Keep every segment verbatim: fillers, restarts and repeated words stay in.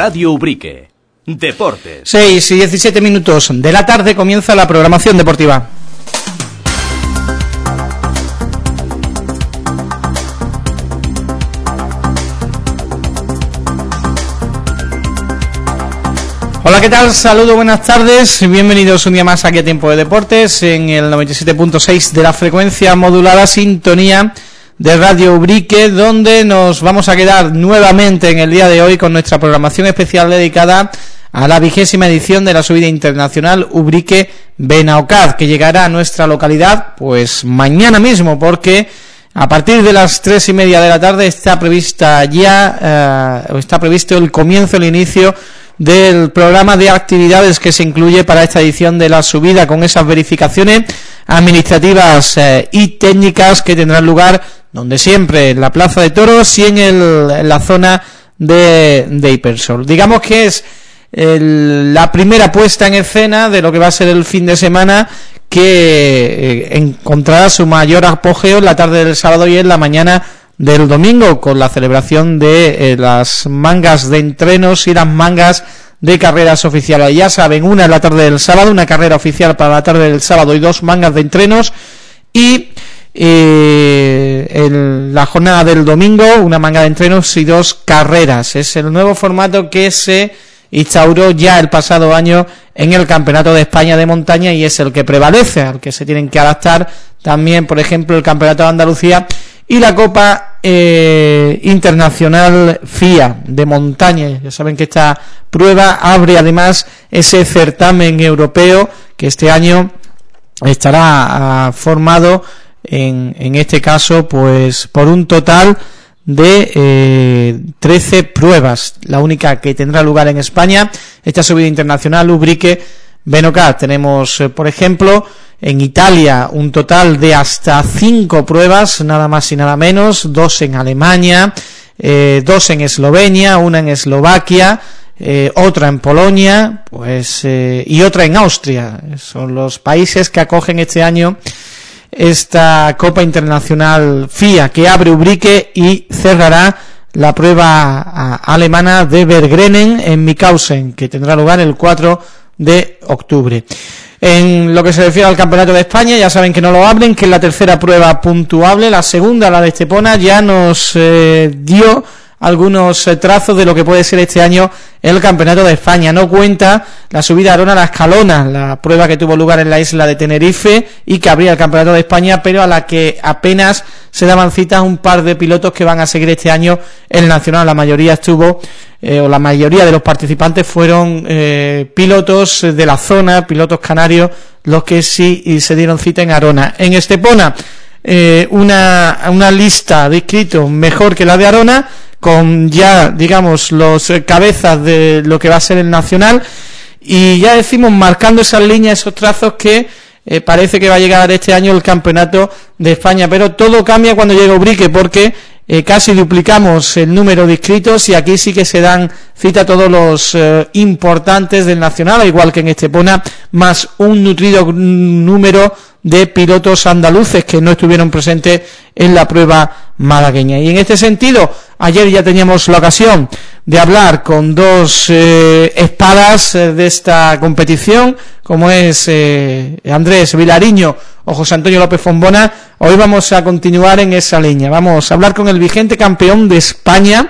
Radio Ubrique. Deportes. seis y diecisiete minutos de la tarde comienza la programación deportiva. Hola, ¿qué tal? Saludos, buenas tardes, bienvenidos un día más aquí a Tiempo de Deportes en el noventa y siete punto seis de la frecuencia modulada, sintonía de Radio Ubrique, donde nos vamos a quedar nuevamente en el día de hoy con nuestra programación especial dedicada a la vigésima edición de la subida internacional Ubrique Benaocaz, que llegará a nuestra localidad pues mañana mismo, porque a partir de las tres y media de la tarde está prevista ya, eh, está previsto el comienzo, el inicio del programa de actividades que se incluye para esta edición de la subida, con esas verificaciones administrativas eh, y técnicas que tendrán lugar donde siempre, en la Plaza de Toros y en, el, en la zona de, de Hipersol. Digamos que es el, la primera puesta en escena de lo que va a ser el fin de semana, que eh, encontrará su mayor apogeo en la tarde del sábado y en la mañana del domingo, con la celebración de eh, las mangas de entrenos y las mangas de carreras oficiales. Ya saben, una en la tarde del sábado, una carrera oficial para la tarde del sábado y dos mangas de entrenos, y eh, en la jornada del domingo una manga de entrenos y dos carreras. Es el nuevo formato que se instauró ya el pasado año en el Campeonato de España de Montaña y es el que prevalece, al que se tienen que adaptar también, por ejemplo, el Campeonato de Andalucía y la Copa eh, Internacional F I A de Montaña. Ya saben que esta prueba abre además ese certamen europeo que este año estará uh, formado en, en este caso pues por un total de eh, trece pruebas, la única que tendrá lugar en España, esta subida internacional Ubrique Benaocaz. Tenemos, eh, por ejemplo, en Italia un total de hasta cinco pruebas, nada más y nada menos, dos en Alemania, eh, dos en Eslovenia, una en Eslovaquia, eh, otra en Polonia, pues eh, y otra en Austria. Son los países que acogen este año esta Copa Internacional F I A, que abre Ubrique y cerrará la prueba a, alemana de Bergrenen en Mikausen, que tendrá lugar el cuatro de octubre. En lo que se refiere al Campeonato de España, ya saben que no lo abren, que es la tercera prueba puntuable. La segunda, la de Estepona, ya nos eh, dio algunos eh, trazos de lo que puede ser este año el Campeonato de España. No cuenta la subida a Arona a la Escalona, la prueba que tuvo lugar en la isla de Tenerife y que abría el Campeonato de España, pero a la que apenas se daban citas un par de pilotos que van a seguir este año el Nacional. La mayoría estuvo eh, o la mayoría de los participantes fueron eh, pilotos de la zona, pilotos canarios, los que sí y se dieron cita en Arona. En Estepona, eh, una, una lista de inscritos mejor que la de Arona, con ya, digamos, los eh, cabezas de lo que va a ser el Nacional, y ya decimos, marcando esas líneas, esos trazos que eh, parece que va a llegar este año el Campeonato de España. Pero todo cambia cuando llega Ubrique, porque eh, casi duplicamos el número de inscritos y aquí sí que se dan cita a todos los eh, importantes del Nacional, al igual que en Estepona, más un nutrido número de pilotos andaluces que no estuvieron presentes en la prueba malagueña. Y en este sentido, ayer ya teníamos la ocasión de hablar con dos eh, espadas eh, de esta competición, como es eh, Andrés Vilariño o José Antonio López Fombona. Hoy vamos a continuar en esa línea. Vamos a hablar con el vigente campeón de España,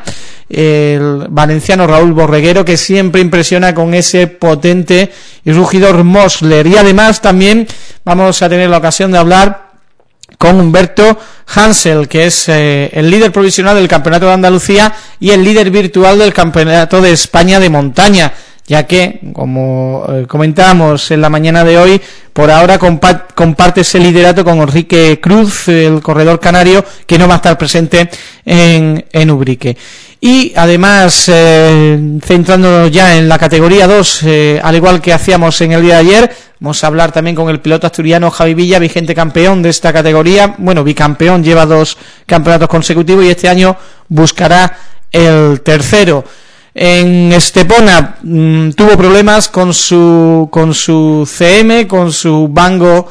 el valenciano Raúl Borreguero, que siempre impresiona con ese potente y rugidor Mosler. Y además también vamos a tener la ocasión de hablar con Humberto Hansel, que es eh, el líder provisional del Campeonato de Andalucía y el líder virtual del Campeonato de España de Montaña, ya que, como eh, comentábamos en la mañana de hoy, por ahora compa- comparte ese liderato con Enrique Cruz, el corredor canario, que no va a estar presente en, en Ubrique. Y además, eh, centrándonos ya en la categoría dos, eh, al igual que hacíamos en el día de ayer, vamos a hablar también con el piloto asturiano Javi Villa, vigente campeón de esta categoría, bueno, bicampeón, lleva dos campeonatos consecutivos y este año buscará el tercero. En Estepona mmm, tuvo problemas con su con su C M, con su Bango,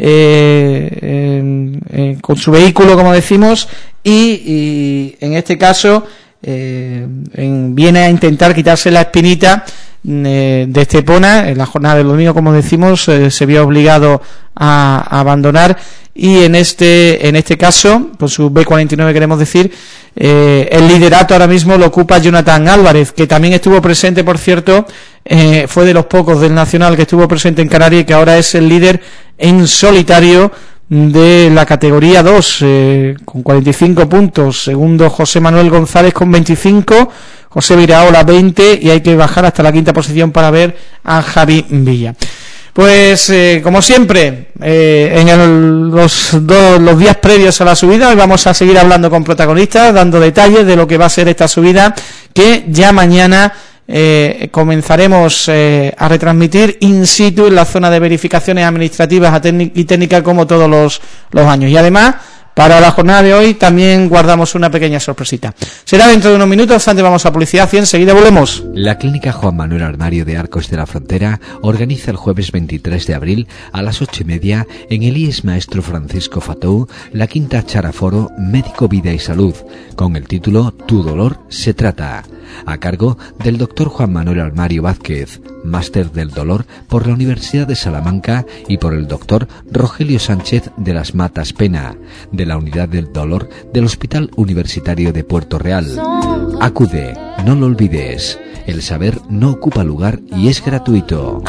eh, eh, eh, con su vehículo, como decimos, y, y en este caso eh, en, viene a intentar quitarse la espinita eh, de Estepona. En la jornada del domingo, como decimos, eh, se vio obligado a, a abandonar, y en este en este caso, por su B cuarenta y nueve queremos decir, eh, el liderato ahora mismo lo ocupa Jonathan Álvarez, que también estuvo presente, por cierto, eh, fue de los pocos del Nacional que estuvo presente en Canarias y que ahora es el líder en solitario de la categoría dos, eh, con cuarenta y cinco puntos. Segundo, José Manuel González con veinticinco, José Viraola veinte, y hay que bajar hasta la quinta posición para ver a Javi Villa. Pues eh, como siempre, eh, en el, los, dos, los días previos a la subida, hoy vamos a seguir hablando con protagonistas, dando detalles de lo que va a ser esta subida, que ya mañana eh, comenzaremos eh, a retransmitir in situ en la zona de verificaciones administrativas y técnicas, como todos los, los años. Y además, para la jornada de hoy también guardamos una pequeña sorpresita. Será dentro de unos minutos. Antes vamos a publicidad y enseguida volvemos. La Clínica Juan Manuel Armario de Arcos de la Frontera organiza el jueves veintitrés de abril a las ocho y media en el I E S Maestro Francisco Fatou la quinta charaforo Médico Vida y Salud, con el título Tu dolor se trata, a cargo del doctor Juan Manuel Armario Vázquez, máster del dolor por la Universidad de Salamanca, y por el doctor Rogelio Sánchez de las Matas Pena, de la Unidad del Dolor del Hospital Universitario de Puerto Real. Acude, no lo olvides. El saber no ocupa lugar y es gratuito.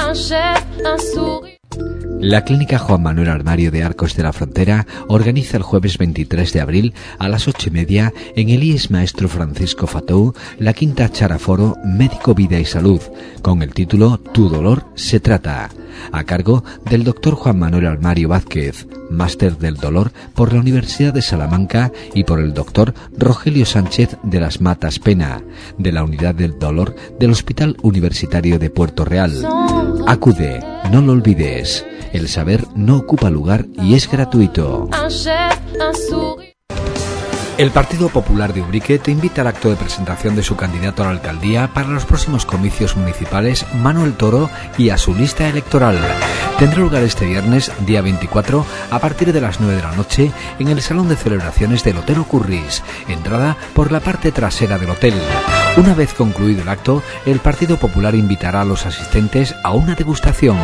La Clínica Juan Manuel Armario de Arcos de la Frontera organiza el jueves veintitrés de abril a las ocho y media en el I E S Maestro Francisco Fatou la quinta charaforo Médico Vida y Salud, con el título Tu dolor se trata, a cargo del doctor Juan Manuel Armario Vázquez, máster del dolor por la Universidad de Salamanca, y por el doctor Rogelio Sánchez de las Matas Pena, de la Unidad del Dolor del Hospital Universitario de Puerto Real. Acude, no lo olvides. El saber no ocupa lugar y es gratuito. El Partido Popular de Ubrique te invita al acto de presentación de su candidato a la alcaldía para los próximos comicios municipales, Manuel Toro, y a su lista electoral. Tendrá lugar este viernes, día veinticuatro, a partir de las nueve de la noche, en el Salón de Celebraciones del Hotel Ocurris, entrada por la parte trasera del hotel. Una vez concluido el acto, el Partido Popular invitará a los asistentes a una degustación.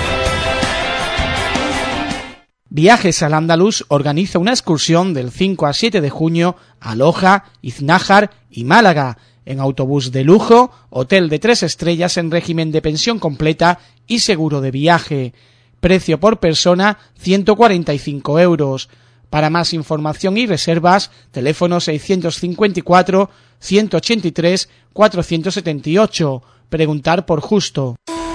Viajes al Andaluz organiza una excursión del cinco al siete de junio a Loja, Iznájar y Málaga, en autobús de lujo, hotel de tres estrellas en régimen de pensión completa y seguro de viaje. Precio por persona ciento cuarenta y cinco euros. Para más información y reservas, teléfono seiscientos cincuenta y cuatro, ciento ochenta y tres, cuatrocientos setenta y ocho. Preguntar por Justo.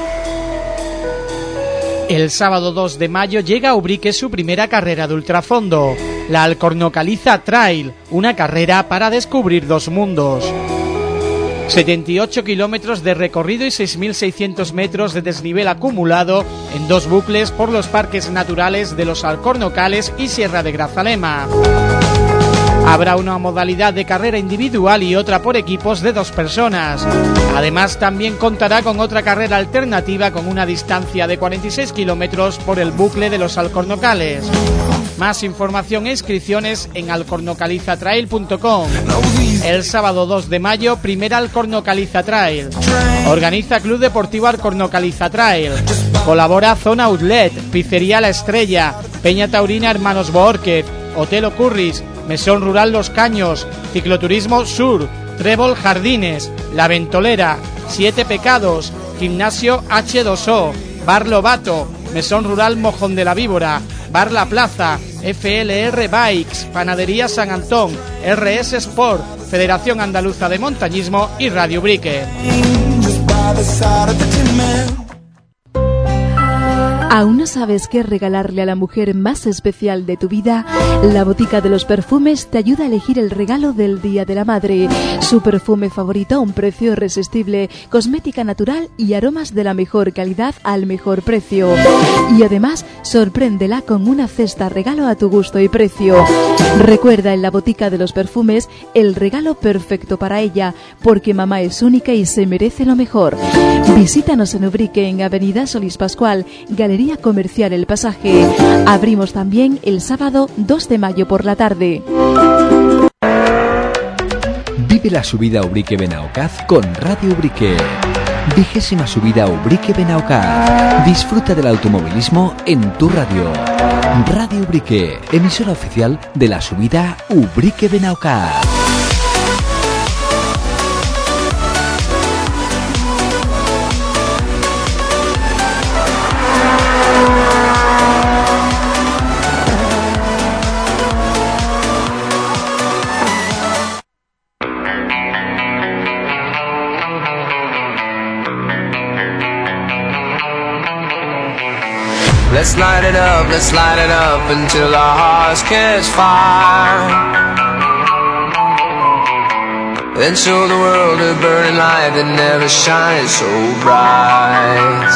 El sábado dos de mayo llega a Ubrique su primera carrera de ultrafondo, la Alcornocaliza Trail, una carrera para descubrir dos mundos. setenta y ocho kilómetros de recorrido y seis mil seiscientos metros de desnivel acumulado en dos bucles por los parques naturales de los Alcornocales y Sierra de Grazalema. Habrá una modalidad de carrera individual y otra por equipos de dos personas. Además, también contará con otra carrera alternativa con una distancia de cuarenta y seis kilómetros por el bucle de los Alcornocales. Más información e inscripciones en alcornocaliza trail punto com. El sábado dos de mayo, primera Alcornocaliza Trail. Organiza Club Deportivo Alcornocaliza Trail. Colabora Zona Outlet, Pizzería La Estrella, Peña Taurina Hermanos Boórquez, Hotel Ocurris, Mesón Rural Los Caños, Cicloturismo Sur, Trébol Jardines, La Ventolera, Siete Pecados, Gimnasio hache dos o, Bar Lobato, Mesón Rural Mojón de la Víbora, Bar La Plaza, F L R Bikes, Panadería San Antón, R S Sport, Federación Andaluza de Montañismo y Radio Ubrique. ¿Aún no sabes qué regalarle a la mujer más especial de tu vida? La Botica de los Perfumes te ayuda a elegir el regalo del Día de la Madre. Su perfume favorito a un precio irresistible, cosmética natural y aromas de la mejor calidad al mejor precio. Y además, sorpréndela con una cesta regalo a tu gusto y precio. Recuerda, en la Botica de los Perfumes, el regalo perfecto para ella, porque mamá es única y se merece lo mejor. Visítanos en Ubrique, en Avenida Solís Pascual, Galería Comercial El Pasaje. Abrimos también el sábado dos de mayo por la tarde. Vive la subida Ubrique Benaocaz con Radio Ubrique. Vigésima subida Ubrique Benaocaz. Disfruta del automovilismo en tu radio. Radio Ubrique, emisora oficial de la subida Ubrique Benaocaz. Let's light it up, let's light it up until our hearts catch fire. Then show the world a burning light that never shines so bright.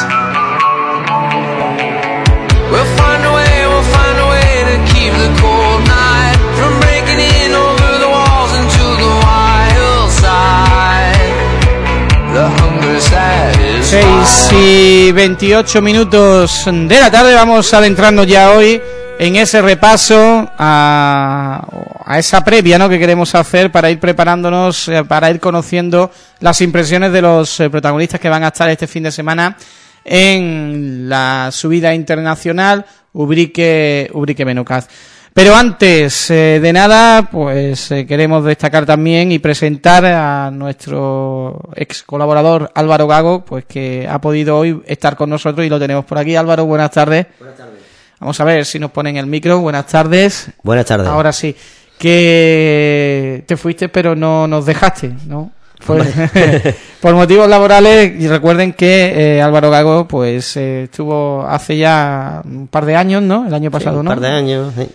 We'll find a way, we'll find a way to keep the cold night from breaking in over the walls into the wild side. The hunger satisfied. seis y veintiocho minutos de la tarde. Vamos adentrando ya hoy en ese repaso a, a esa previa, ¿no?, que queremos hacer para ir preparándonos, eh, para ir conociendo las impresiones de los eh, protagonistas que van a estar este fin de semana en la subida internacional Ubrique Ubrique Benaocaz. Pero antes eh, de nada, pues eh, queremos destacar también y presentar a nuestro ex colaborador Álvaro Gago, pues que ha podido hoy estar con nosotros y lo tenemos por aquí. Álvaro, buenas tardes. Buenas tardes. Vamos a ver si nos ponen el micro. Buenas tardes. Buenas tardes. Ahora sí, que te fuiste pero no nos dejaste, ¿no? Fue por motivos laborales. Y recuerden que eh, Álvaro Gago pues eh, estuvo hace ya un par de años, ¿no? El año pasado, sí, un ¿no? Un par de años, sí.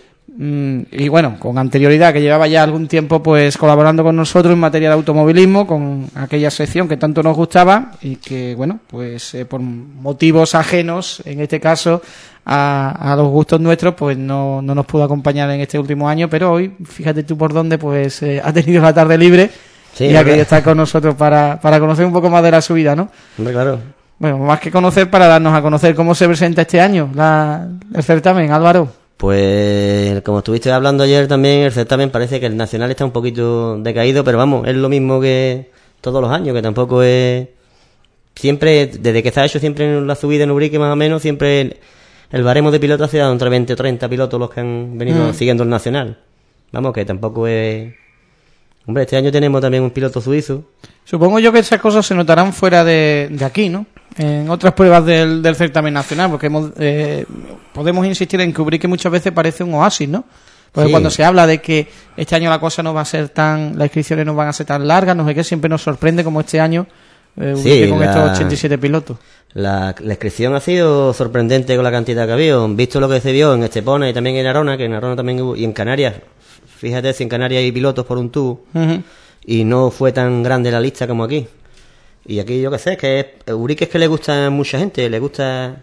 Y bueno, con anterioridad, que llevaba ya algún tiempo pues colaborando con nosotros en materia de automovilismo, con aquella sección que tanto nos gustaba y que, bueno, pues eh, por motivos ajenos, en este caso, a, a los gustos nuestros, pues no, no nos pudo acompañar en este último año, pero hoy, fíjate tú por dónde, pues eh, ha tenido la tarde libre sí, y ha querido estar con nosotros para, para conocer un poco más de la subida, ¿no? Hombre, claro. Bueno, más que conocer, para darnos a conocer cómo se presenta este año la, el certamen, Álvaro. Pues como estuviste hablando ayer también, el certamen parece que el nacional está un poquito decaído, pero vamos, es lo mismo que todos los años, que tampoco es... Siempre, desde que se ha hecho siempre en la subida en Ubrique más o menos, siempre el, el baremo de pilotos ha sido entre veinte o treinta pilotos los que han venido mm. siguiendo el nacional. Vamos, que tampoco es... Hombre, este año tenemos también un piloto suizo. Supongo yo que esas cosas se notarán fuera de, de aquí, ¿no? En otras pruebas del, del certamen nacional, porque hemos, eh, podemos insistir en que Ubrique muchas veces parece un oasis, ¿no? Porque sí. Cuando se habla de que este año la cosa no va a ser tan, las inscripciones no van a ser tan largas, no sé qué, siempre nos sorprende como este año eh, Ubrique sí, con la, estos ochenta y siete pilotos. La, la inscripción ha sido sorprendente con la cantidad que ha habido, visto lo que se vio en Estepona y también en Arona, que en Arona también hubo, y en Canarias, fíjate si en Canarias hay pilotos por un tubo, uh-huh. y no fue tan grande la lista como aquí. Y aquí yo qué sé, es que Ubrique es que le gusta a mucha gente, le gusta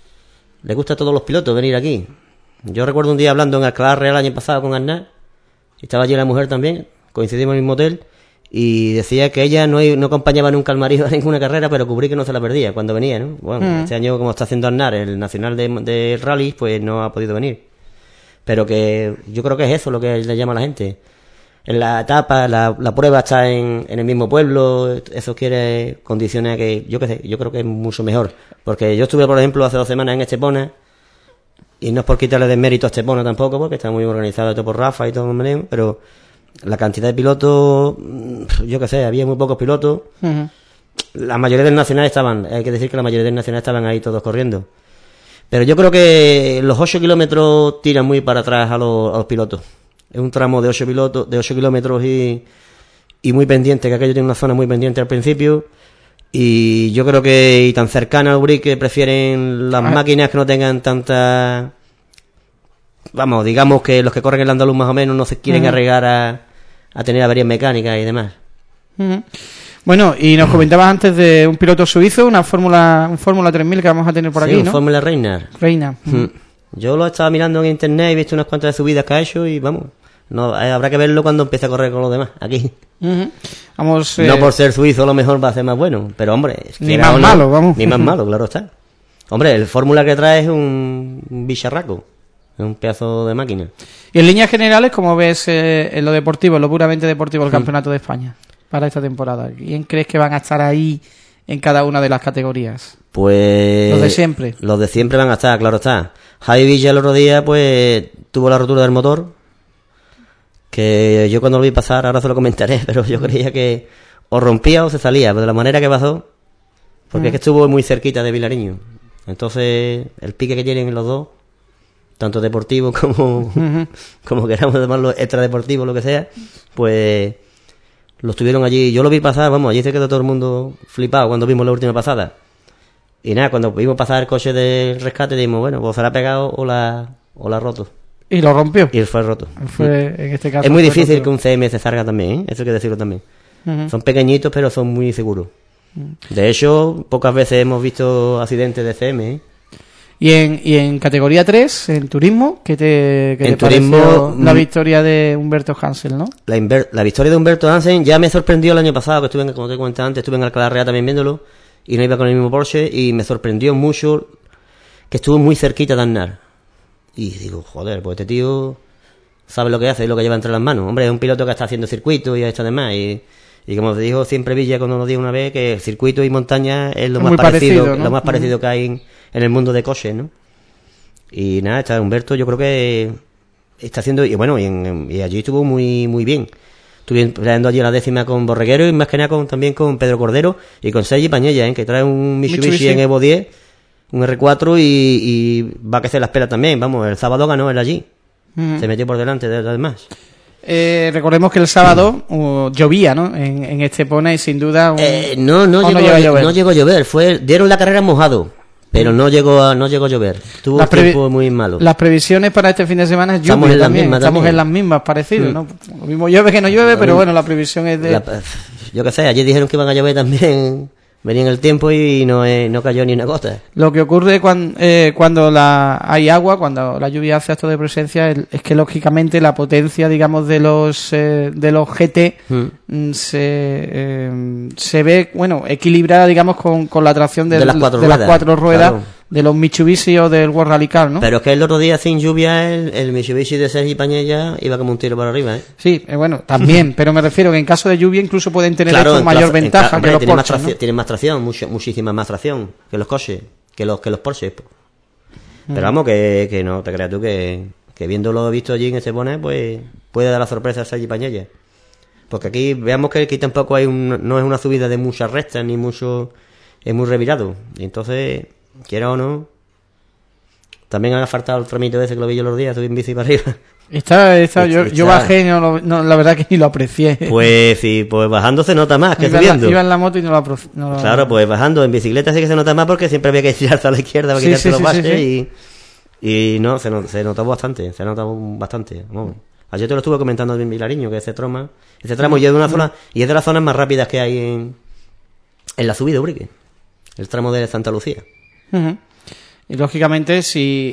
le gusta a todos los pilotos venir aquí. Yo recuerdo un día hablando en Alcalá Real el año pasado con Arnaz, y estaba allí la mujer también, coincidimos en el mismo hotel, y decía que ella no, no acompañaba nunca al marido a ninguna carrera, pero que Ubrique no se la perdía cuando venía, ¿no? Bueno, mm. este año como está haciendo Arnaz, el nacional de, de rally, pues no ha podido venir. Pero que yo creo que es eso lo que le llama a la gente. En la etapa, la, la prueba está en, en el mismo pueblo, eso quiere condiciones que, yo qué sé, yo creo que es mucho mejor. Porque yo estuve, por ejemplo, hace dos semanas en Estepona, y no es por quitarle de mérito a Estepona tampoco, porque está muy organizado todo por Rafa y todo, pero la cantidad de pilotos, yo qué sé, había muy pocos pilotos. Uh-huh. La mayoría del nacional estaban, hay que decir que la mayoría del nacional estaban ahí todos corriendo. Pero yo creo que los ocho kilómetros tiran muy para atrás a los, a los pilotos. Es un tramo de ocho pilotos, de ocho kilómetros y, y muy pendiente, que aquello tiene una zona muy pendiente al principio. Y yo creo que y tan cercana al Ubrique prefieren las ah. máquinas que no tengan tanta... Vamos, digamos que los que corren el andaluz más o menos no se quieren uh-huh. arriesgar a, a tener averías mecánicas y demás. Uh-huh. Bueno, y nos comentabas antes de un piloto suizo, una Fórmula un Fórmula tres mil que vamos a tener por sí, aquí, un ¿no? Fórmula Reina. Reina. Uh-huh. Yo lo estaba mirando en internet y he visto unas cuantas subidas que ha hecho y vamos, no habrá que verlo cuando empiece a correr con los demás, aquí. Uh-huh. Vamos, eh... No por ser suizo a lo mejor va a ser más bueno, pero hombre... Es que ni más malo, no, vamos. Ni más malo, claro está. Hombre, el Fórmula que trae es un, un bicharraco, es un pedazo de máquina. Y en líneas generales, ¿cómo ves eh, en lo deportivo, en lo puramente deportivo, el uh-huh. Campeonato de España? para esta temporada? ¿Quién crees que van a estar ahí en cada una de las categorías? Pues... Los de siempre. Los de siempre van a estar, claro está. Javi Villa el otro día, pues, tuvo la rotura del motor, que yo cuando lo vi pasar, ahora se lo comentaré, pero yo creía que o rompía o se salía, pero de la manera que pasó, porque mm. es que estuvo muy cerquita de Vilariño. Entonces, el pique que tienen los dos, tanto deportivo como, uh-huh. como queramos llamarlo extradeportivo, lo que sea, pues los tuvieron allí. Yo lo vi pasar, vamos, allí se quedó todo el mundo flipado cuando vimos la última pasada. Y nada, cuando vimos pasar el coche del rescate, dijimos, bueno, pues se la ha pegado o la, o la ha roto. Y lo rompió. Y fue roto. Fue, en este caso, es muy difícil roto. Que un C M se salga también, ¿eh? Eso hay que decirlo también. Uh-huh. Son pequeñitos, pero son muy seguros. Uh-huh. De hecho, pocas veces hemos visto accidentes de C M, ¿eh? Y en, y en categoría tres, en turismo, ¿qué te, qué en te turismo, pareció la victoria de Humberto Hansel, no? La, inver, la victoria de Humberto Hansel ya me sorprendió el año pasado, que estuve, en, como te comenté antes, estuve en Alcalá Real también viéndolo, y no iba con el mismo Porsche, y me sorprendió mucho que estuvo muy cerquita de Aznar. Y digo, joder, pues este tío sabe lo que hace y lo que lleva entre las manos. Hombre, es un piloto que está haciendo circuito y ha hecho además, y... Y como te dijo siempre Villa cuando nos dijo una vez, que el circuito y montaña es lo más parecido, parecido ¿no? lo más parecido uh-huh. que hay en, en el mundo de coches, ¿no? Y nada, está Humberto, yo creo que está haciendo, y bueno, y, en, y allí estuvo muy muy bien. Estuve peleando allí la décima con Borreguero y más que nada con, también con Pedro Cordero y con Sergi Pañella, ¿eh? Que trae un Mitsubishi, Mitsubishi en Evo diez, un R cuatro y, y va a que se la espera también. Vamos, el sábado ganó él allí. Uh-huh. Se metió por delante de los demás. Eh, recordemos que el sábado uh, llovía, ¿no? En, en Estepona y sin duda... Un... Eh, no, no llegó, no, a llover? no llegó a llover. Fue, dieron la carrera mojado, pero no llegó a, no llegó a llover. Tuvo un tiempo muy malo. Las previsiones para este fin de semana es lluvia. Estamos en las mismas. Estamos también. en las mismas, parecido, mm. ¿no? Lo mismo llueve que no llueve, pero bueno, la previsión es de... La, yo qué sé, ayer dijeron que iban a llover también... Venía en el tiempo y no eh, no cayó ni una gota. Lo que ocurre cuando, eh, cuando la, hay agua, cuando la lluvia hace acto de presencia, es, es que lógicamente la potencia, digamos, de los eh, de los G T hmm. se eh, se ve, bueno, equilibrada, digamos, con, con la tracción de, de las cuatro de ruedas, las cuatro ruedas claro. de los Mitsubishi o del World Rally Car, ¿no? Pero es que el otro día sin lluvia el, el Mitsubishi de Sergi Pañella iba como un tiro para arriba, ¿eh? Sí, eh, bueno, también, pero me refiero que en caso de lluvia incluso pueden tener claro, esto mayor ventaja hombre, que los tiene Porsche, más tracción, ¿no? Tienen más tracción, mucho, muchísima más tracción que los coches, que los que los Porsche. Pero mm. vamos, que, que no te creas tú que, que viéndolo visto allí en Estepona, pues puede dar la sorpresa a Sergi Pañella. Porque aquí veamos que aquí tampoco hay un, no es una subida de muchas rectas ni mucho, es muy revirado. Y entonces, quiera o no, también ha faltado el tramito ese que lo vi yo los días, subí en bici para arriba. Está, está, yo, yo bajé, no, no, la verdad que ni lo aprecié. Pues sí, pues bajando se nota más que iba subiendo. La, iba en la moto y no lo aprecié. No lo... Claro, pues bajando en bicicleta sí que se nota más porque siempre había que tirarse a la izquierda para sí, quitarse sí, los sí, baches sí, sí. Y, y no, se, not, se notó bastante, se notó bastante. Vamos. Ayer te lo estuve comentando en Vilariño, que ese tramo, ese tramo y es de una zona, y es de las zonas más rápidas que hay en, en la subida Ubrique, el tramo de Santa Lucía. Uh-huh. Y lógicamente si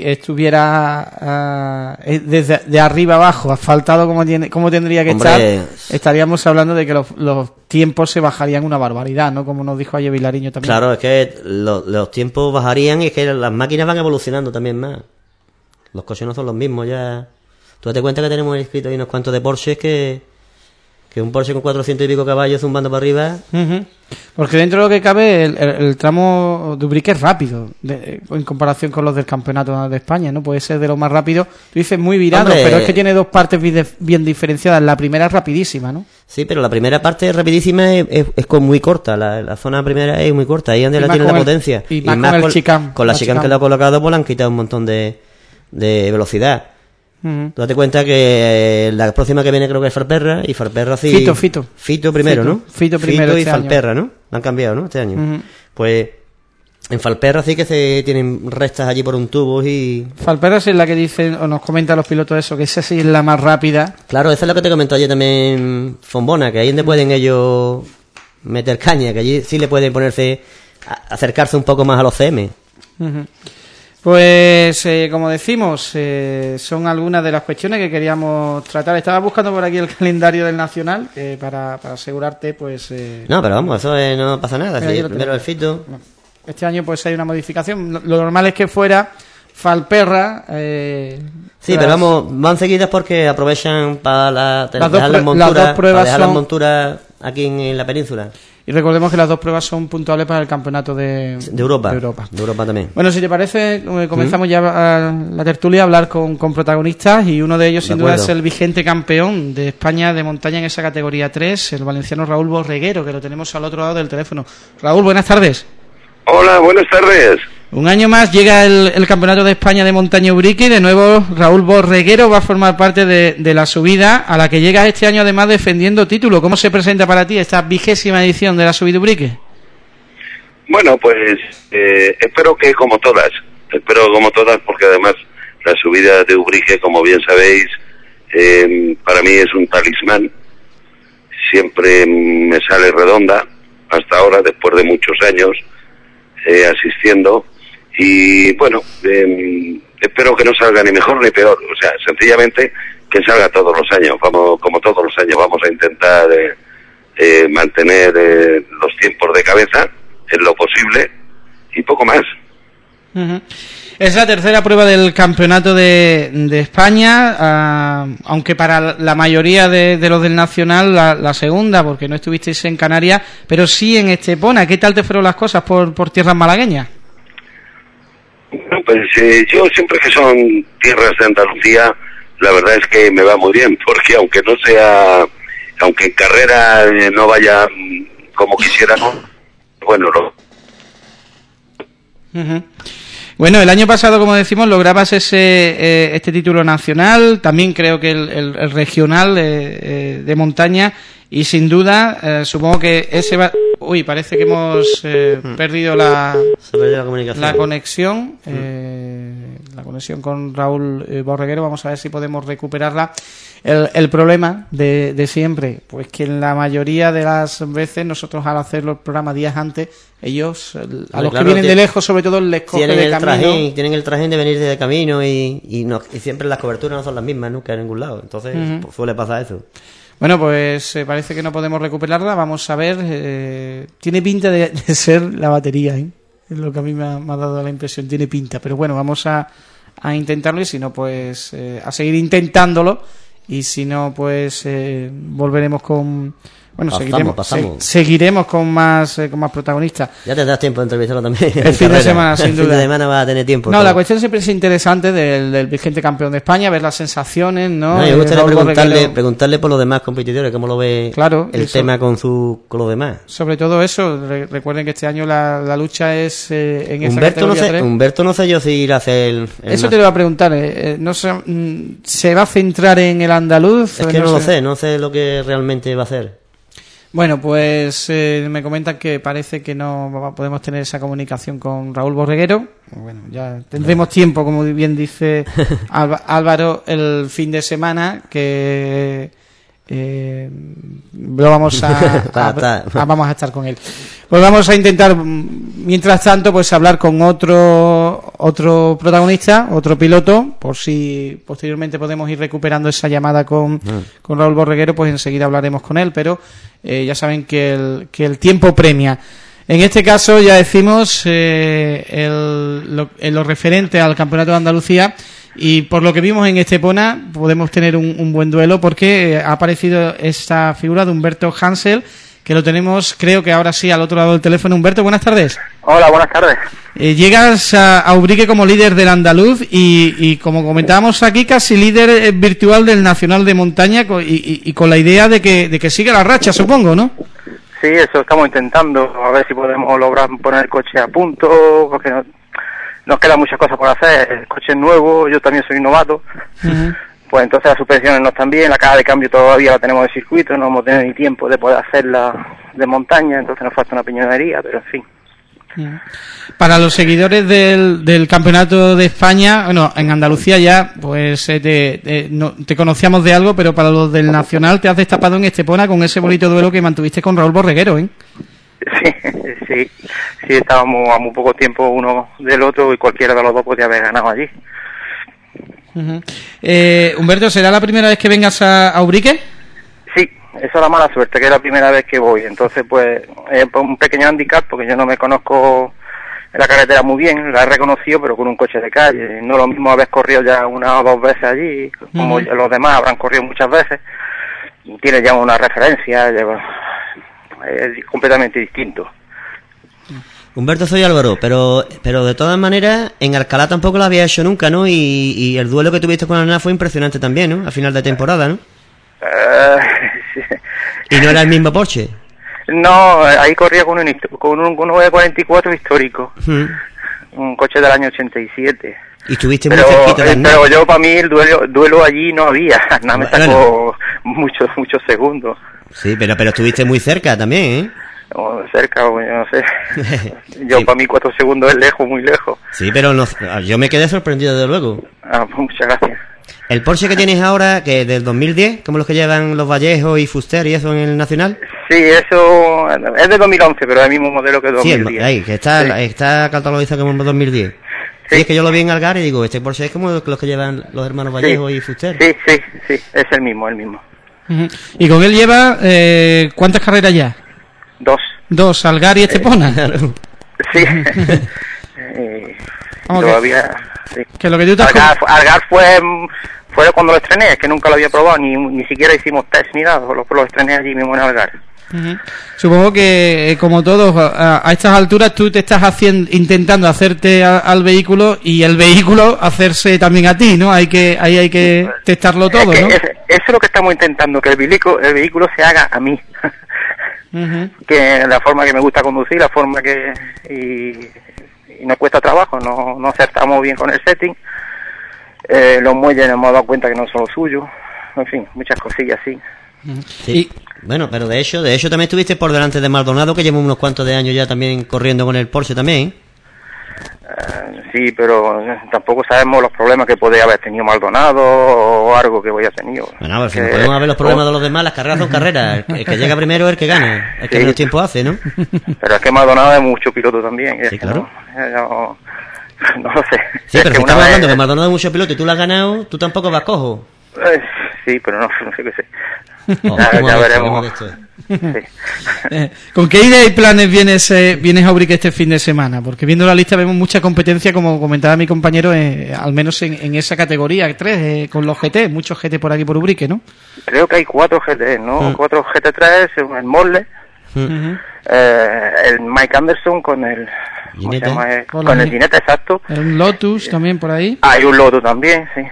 estuviera uh, desde de arriba abajo asfaltado como tiene como tendría que Hombre, estar, estaríamos hablando de que los, los tiempos se bajarían una barbaridad, ¿no? Como nos dijo ayer Vilariño también. Claro, es que lo, los tiempos bajarían y es que las máquinas van evolucionando también más. Los coches no son los mismos ya. Tú date cuenta que tenemos escrito ahí unos cuantos de Porsche que que un Porsche con cuatrocientos y pico caballos zumbando para arriba. Uh-huh. Porque dentro de lo que cabe, el, el, el tramo de Ubrique es rápido, de, en comparación con los del Campeonato de España, ¿no? Puede ser de los más rápidos. Tú dices muy virado, Hombre, pero es que tiene dos partes bien, bien diferenciadas. La primera es rapidísima, ¿no? Sí, pero la primera parte es rapidísima, es, es, es con muy corta. La, la zona primera es muy corta, ahí es donde la tiene la el, potencia. Y más, y más con, con el chicane. Con la, la chicane que le ha colocado, pues le han quitado un montón de, de velocidad. Uh-huh. Tú date cuenta que la próxima que viene creo que es Farperra y Farperra sí. Fito, Fito. Fito primero, Fito, ¿no? Fito primero. Fito y este Farperra, año. ¿no? Han cambiado, ¿no? Este año. Uh-huh. Pues en Farperra sí que se tienen restas allí por un tubo y. Farperra es la que dicen, o nos comentan los pilotos eso, que esa sí es la más rápida. Claro, esa es lo que te comentó ayer también Fombona, que ahí donde pueden ellos meter caña, que allí sí le pueden ponerse, acercarse un poco más a los C M. Uh-huh. Pues, eh, como decimos, eh, son algunas de las cuestiones que queríamos tratar. Estaba buscando por aquí el calendario del Nacional eh, para, para asegurarte, pues... Eh, no, pero vamos, eso eh, no pasa nada. Sí, primero el Fito. Este año pues hay una modificación. Lo, lo normal es que fuera Falperra... Eh, sí, las, pero vamos, van seguidas porque aprovechan para la, las, dejar dos, las monturas, las dos pruebas para dejar son, las monturas aquí en, en la península. Y recordemos que las dos pruebas son puntuales para el campeonato de, De Europa. de Europa. De Europa también. Bueno, si te parece, eh, comenzamos ¿Mm? ya a la tertulia a hablar con, con protagonistas, y uno de ellos, de sin acuerdo. duda, es el vigente campeón de España de montaña en esa categoría tres, el valenciano Raúl Borreguero, que lo tenemos al otro lado del teléfono. Raúl, buenas tardes. Hola, buenas tardes. Un año más llega el, el Campeonato de España de Montaña Ubrique, y de nuevo Raúl Borreguero va a formar parte de, de la subida, a la que llega este año además defendiendo título. ¿Cómo se presenta para ti esta vigésima edición de la subida Ubrique? Bueno, pues eh, espero que como todas, espero como todas, porque además la subida de Ubrique, como bien sabéis, eh, para mí es un talismán. Siempre me sale redonda, hasta ahora, después de muchos años eh, asistiendo. Y bueno, eh, espero que no salga ni mejor ni peor, o sea, sencillamente que salga todos los años, vamos, como todos los años, vamos a intentar eh, eh, mantener eh, los tiempos de cabeza en lo posible y poco más. Uh-huh. Es la tercera prueba del campeonato de, de España, uh, aunque para la mayoría de, de los del Nacional la, la segunda, porque no estuvisteis en Canarias, pero sí en Estepona. ¿Qué tal te fueron las cosas por, por tierras malagueñas? Bueno, pues eh, yo siempre que son tierras de Andalucía, la verdad es que me va muy bien, porque aunque no sea, aunque en carrera eh, no vaya como quisiéramos, bueno, lo... Uh-huh. Bueno, el año pasado, como decimos, lograbas ese eh, este título nacional, también creo que el, el, el regional eh, eh, de montaña, y sin duda, eh, supongo que ese va... Uy, parece que hemos eh, hmm. perdido la, Se perdió la comunicación. La conexión, eh, la conexión con Raúl eh, Borreguero. Vamos a ver si podemos recuperarla. El, el problema de, de siempre, pues que en la mayoría de las veces nosotros, al hacer los programas días antes, ellos, el, a los claro, que vienen de lejos, sobre todo, les coge de camino. Trajín, tienen el trajín de venir de camino y, y, no, y siempre las coberturas no son las mismas nunca en ningún lado. Entonces, uh-huh. pues, suele pasar eso. Bueno, pues eh, parece que no podemos recuperarla. Vamos a ver. Eh, tiene pinta de, de ser la batería, ¿eh? Es lo que a mí me ha, me ha dado la impresión. Tiene pinta. Pero bueno, vamos a, a intentarlo, y si no, pues eh, a seguir intentándolo. Y si no, pues eh, volveremos con... Bueno, pasamos, seguiremos pasamos. Se, seguiremos con más eh, con más protagonistas. Ya tendrás tiempo de entrevistarlo también. El fin de semana, sin duda. El fin de semana va a tener tiempo. No, todo. La cuestión siempre es interesante del, del vigente campeón de España, ver las sensaciones, ¿no? No, me gustaría preguntarle, preguntarle por los demás competidores, cómo lo ve claro, el eso, tema con su con los demás. Sobre todo eso, re, recuerden que este año la, la lucha es eh, en esa Humberto categoría no sé, tres. Humberto no sé yo si ir a hacer... El, el eso más. te lo iba a preguntar, eh, no sé, mm, ¿se va a centrar en el andaluz? Es que no, no lo sé. sé, no sé lo que realmente va a hacer. Bueno, pues eh, me comentan que parece que no podemos tener esa comunicación con Raúl Borreguero. Bueno, ya tendremos tiempo, como bien dice Álvaro, el fin de semana, que eh, lo vamos a, a, a vamos a estar con él. Pues vamos a intentar, mientras tanto, pues hablar con otro otro protagonista, otro piloto, por si posteriormente podemos ir recuperando esa llamada con, mm. con Raúl Borreguero, pues enseguida hablaremos con él, pero eh, ya saben que el, que el tiempo premia. En este caso, ya decimos, eh, el, lo, en lo referente al Campeonato de Andalucía, y por lo que vimos en Estepona, podemos tener un, un buen duelo, porque ha aparecido esta figura de Humberto Hansel, que lo tenemos, creo que ahora sí, al otro lado del teléfono. Humberto, buenas tardes. Hola, buenas tardes. Eh, llegas a, a Ubrique como líder del andaluz y, y, como comentábamos aquí, casi líder virtual del Nacional de Montaña, y, y, y con la idea de que, de que siga la racha, supongo, ¿no? Sí, eso estamos intentando, a ver si podemos lograr poner el coche a punto, porque no, nos quedan muchas cosas por hacer. El coche es nuevo, yo también soy novato. Uh-huh. Pues entonces las suspensiones no están bien, la caja de cambio todavía la tenemos de circuito, no hemos tenido ni tiempo de poder hacerla de montaña, entonces nos falta una piñonería, pero en fin. Para los seguidores del, del Campeonato de España, bueno, en Andalucía ya, pues eh, te, te, no, te conocíamos de algo, pero para los del Nacional te has destapado en Estepona con ese bonito duelo que mantuviste con Raúl Borreguero, ¿eh? Sí, sí, sí, estábamos a muy poco tiempo uno del otro y cualquiera de los dos podía haber ganado allí. Uh-huh. eh, Humberto, ¿será la primera vez que vengas a, a Ubrique? Sí, esa es la mala suerte, que es la primera vez que voy. Entonces, pues, es un pequeño handicap, porque yo no me conozco en la carretera muy bien, la he reconocido, pero con un coche de calle. No lo mismo haber corrido ya una o dos veces allí, como uh-huh. los demás habrán corrido muchas veces. Tienes ya una referencia, ya, es completamente distinto. Humberto, soy Álvaro, pero pero de todas maneras, en Alcalá tampoco lo había hecho nunca, ¿no? Y, y el duelo que tuviste con Arnaz fue impresionante también, ¿no? A final de temporada, ¿no? Uh, sí. ¿Y no era el mismo Porsche? No, ahí corría con un, con un, con un nueve cuarenta y cuatro histórico, Hmm. un coche del año ochenta y siete. Y estuviste muy Pero, cerquita de Arnaz. pero yo, para mí, el duelo, duelo allí no había. Nada, me Bueno. sacó muchos, muchos segundos. Sí, pero pero estuviste muy cerca también, ¿eh? O cerca, o yo no sé. Yo, Sí. para mí, cuatro segundos es lejos, muy lejos. Sí, pero no, yo me quedé sorprendido desde luego. Ah, pues muchas gracias. El Porsche que tienes ahora, que es del dos mil diez, como los que llevan los Vallejos y Fuster y eso en el Nacional. Sí, eso es de dos mil once, pero es el mismo modelo que Sí, dos el- mil diez. ahí, que está, Sí. está catalogado como dos mil diez. Sí. Sí. Es que yo lo vi en Algar y digo, este Porsche es como los que llevan los hermanos Vallejo y Fuster. Sí, sí, sí, es el mismo, el mismo. Ujú. Y con él lleva, eh, ¿cuántas carreras ya? Dos. Dos, Algar y Estepona. Sí. Eh, Vamos, que- todavía, sí. Que lo que tú te has Algar, Algar fue, fue cuando lo estrené, es que nunca lo había probado, ni, ni siquiera hicimos test ni nada, lo, lo estrené allí mismo en Algar. Ujú. Supongo que, eh, como todos, a, a estas alturas tú te estás haciendo, intentando hacerte a- al vehículo y el vehículo hacerse también a ti, ¿no? Hay que, ahí hay que testarlo todo, es que ¿no? es- eso es lo que estamos intentando, que el vehículo, el vehículo se haga a mí. Ujú. Que la forma que me gusta conducir, la forma que... Y, y nos cuesta trabajo, no, no acertamos bien con el setting. Eh, los muelles nos hemos dado cuenta que no son los suyos. En fin, muchas cosillas así. Sí. Bueno, pero de hecho, de hecho también estuviste por delante de Maldonado, que lleva unos cuantos de años ya también corriendo con el Porsche también. Eh, sí, pero eh, tampoco sabemos los problemas que podría haber tenido Maldonado o algo que voy a tenido. Bueno, al fin, Que- podemos ver los problemas de los demás, las carreras son carreras. El que, el que llega primero es el que gana, el que Sí. menos tiempo hace, ¿no? Pero es que Maldonado es mucho piloto también. y es Sí, que claro. No, eh, no, no lo sé. Sí, Es pero que si una estamos vez- hablando que Maldonado es mucho piloto y tú lo has ganado, tú tampoco vas cojo. Eh, sí, pero no, no sé qué sé. Oh, Ya- ¿cómo ya has visto? veremos. ¿Cómo has visto? Sí. Eh, ¿Con qué idea y planes vienes, eh, vienes a Ubrique este fin de semana? Porque viendo la lista vemos mucha competencia, como comentaba mi compañero, eh, al menos en, en esa categoría tres, eh, con los G T, muchos G T por aquí por Ubrique, ¿no? Creo que hay cuatro G T, ¿no? Mm. Cuatro G T tres, el Morle, Mm. eh, el Mike Anderson con el... ¿Cómo se Ginete. llama? Eh, Con Con la- el Ginete, exacto. Un Lotus también por ahí. Hay un Loto también, sí.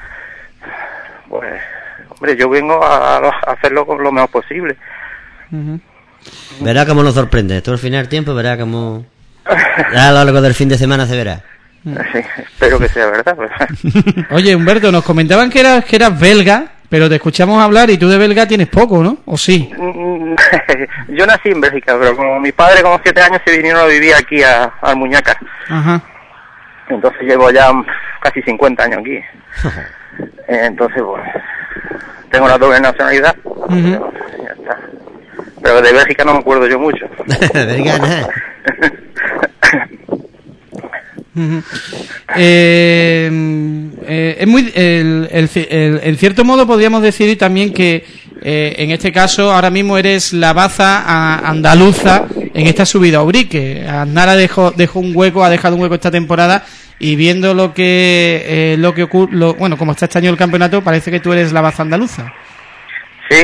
Pues, hombre, yo vengo a, a hacerlo con lo mejor posible. Ujú. Verá cómo nos sorprende. Esto al final del tiempo, verá cómo... Ya a lo largo del fin de semana se verá. Sí, espero que sea verdad. Pues. Oye, Humberto, nos comentaban que eras, que eras belga, pero te escuchamos hablar y tú de belga tienes poco, ¿no? ¿O sí? Yo nací en Bélgica, pero como mi padre con siete años se vinieron a vivir aquí a, a Almuñécar. Ajá. Entonces llevo ya casi cincuenta años aquí. Entonces, pues, tengo la doble nacionalidad. Pero, ya está. Pero de Bélgica no me acuerdo yo mucho. Verga, nada. Ujú. Eh, eh, es muy el, el, el- en cierto modo podríamos decir también que eh, en este caso ahora mismo eres la baza a- andaluza en esta subida a Ubrique. Aznara dejó, dejó un hueco, ha dejado un hueco esta temporada y viendo lo que eh, lo que ocurre, bueno, como está este año el campeonato, parece que tú eres la baza andaluza. Sí.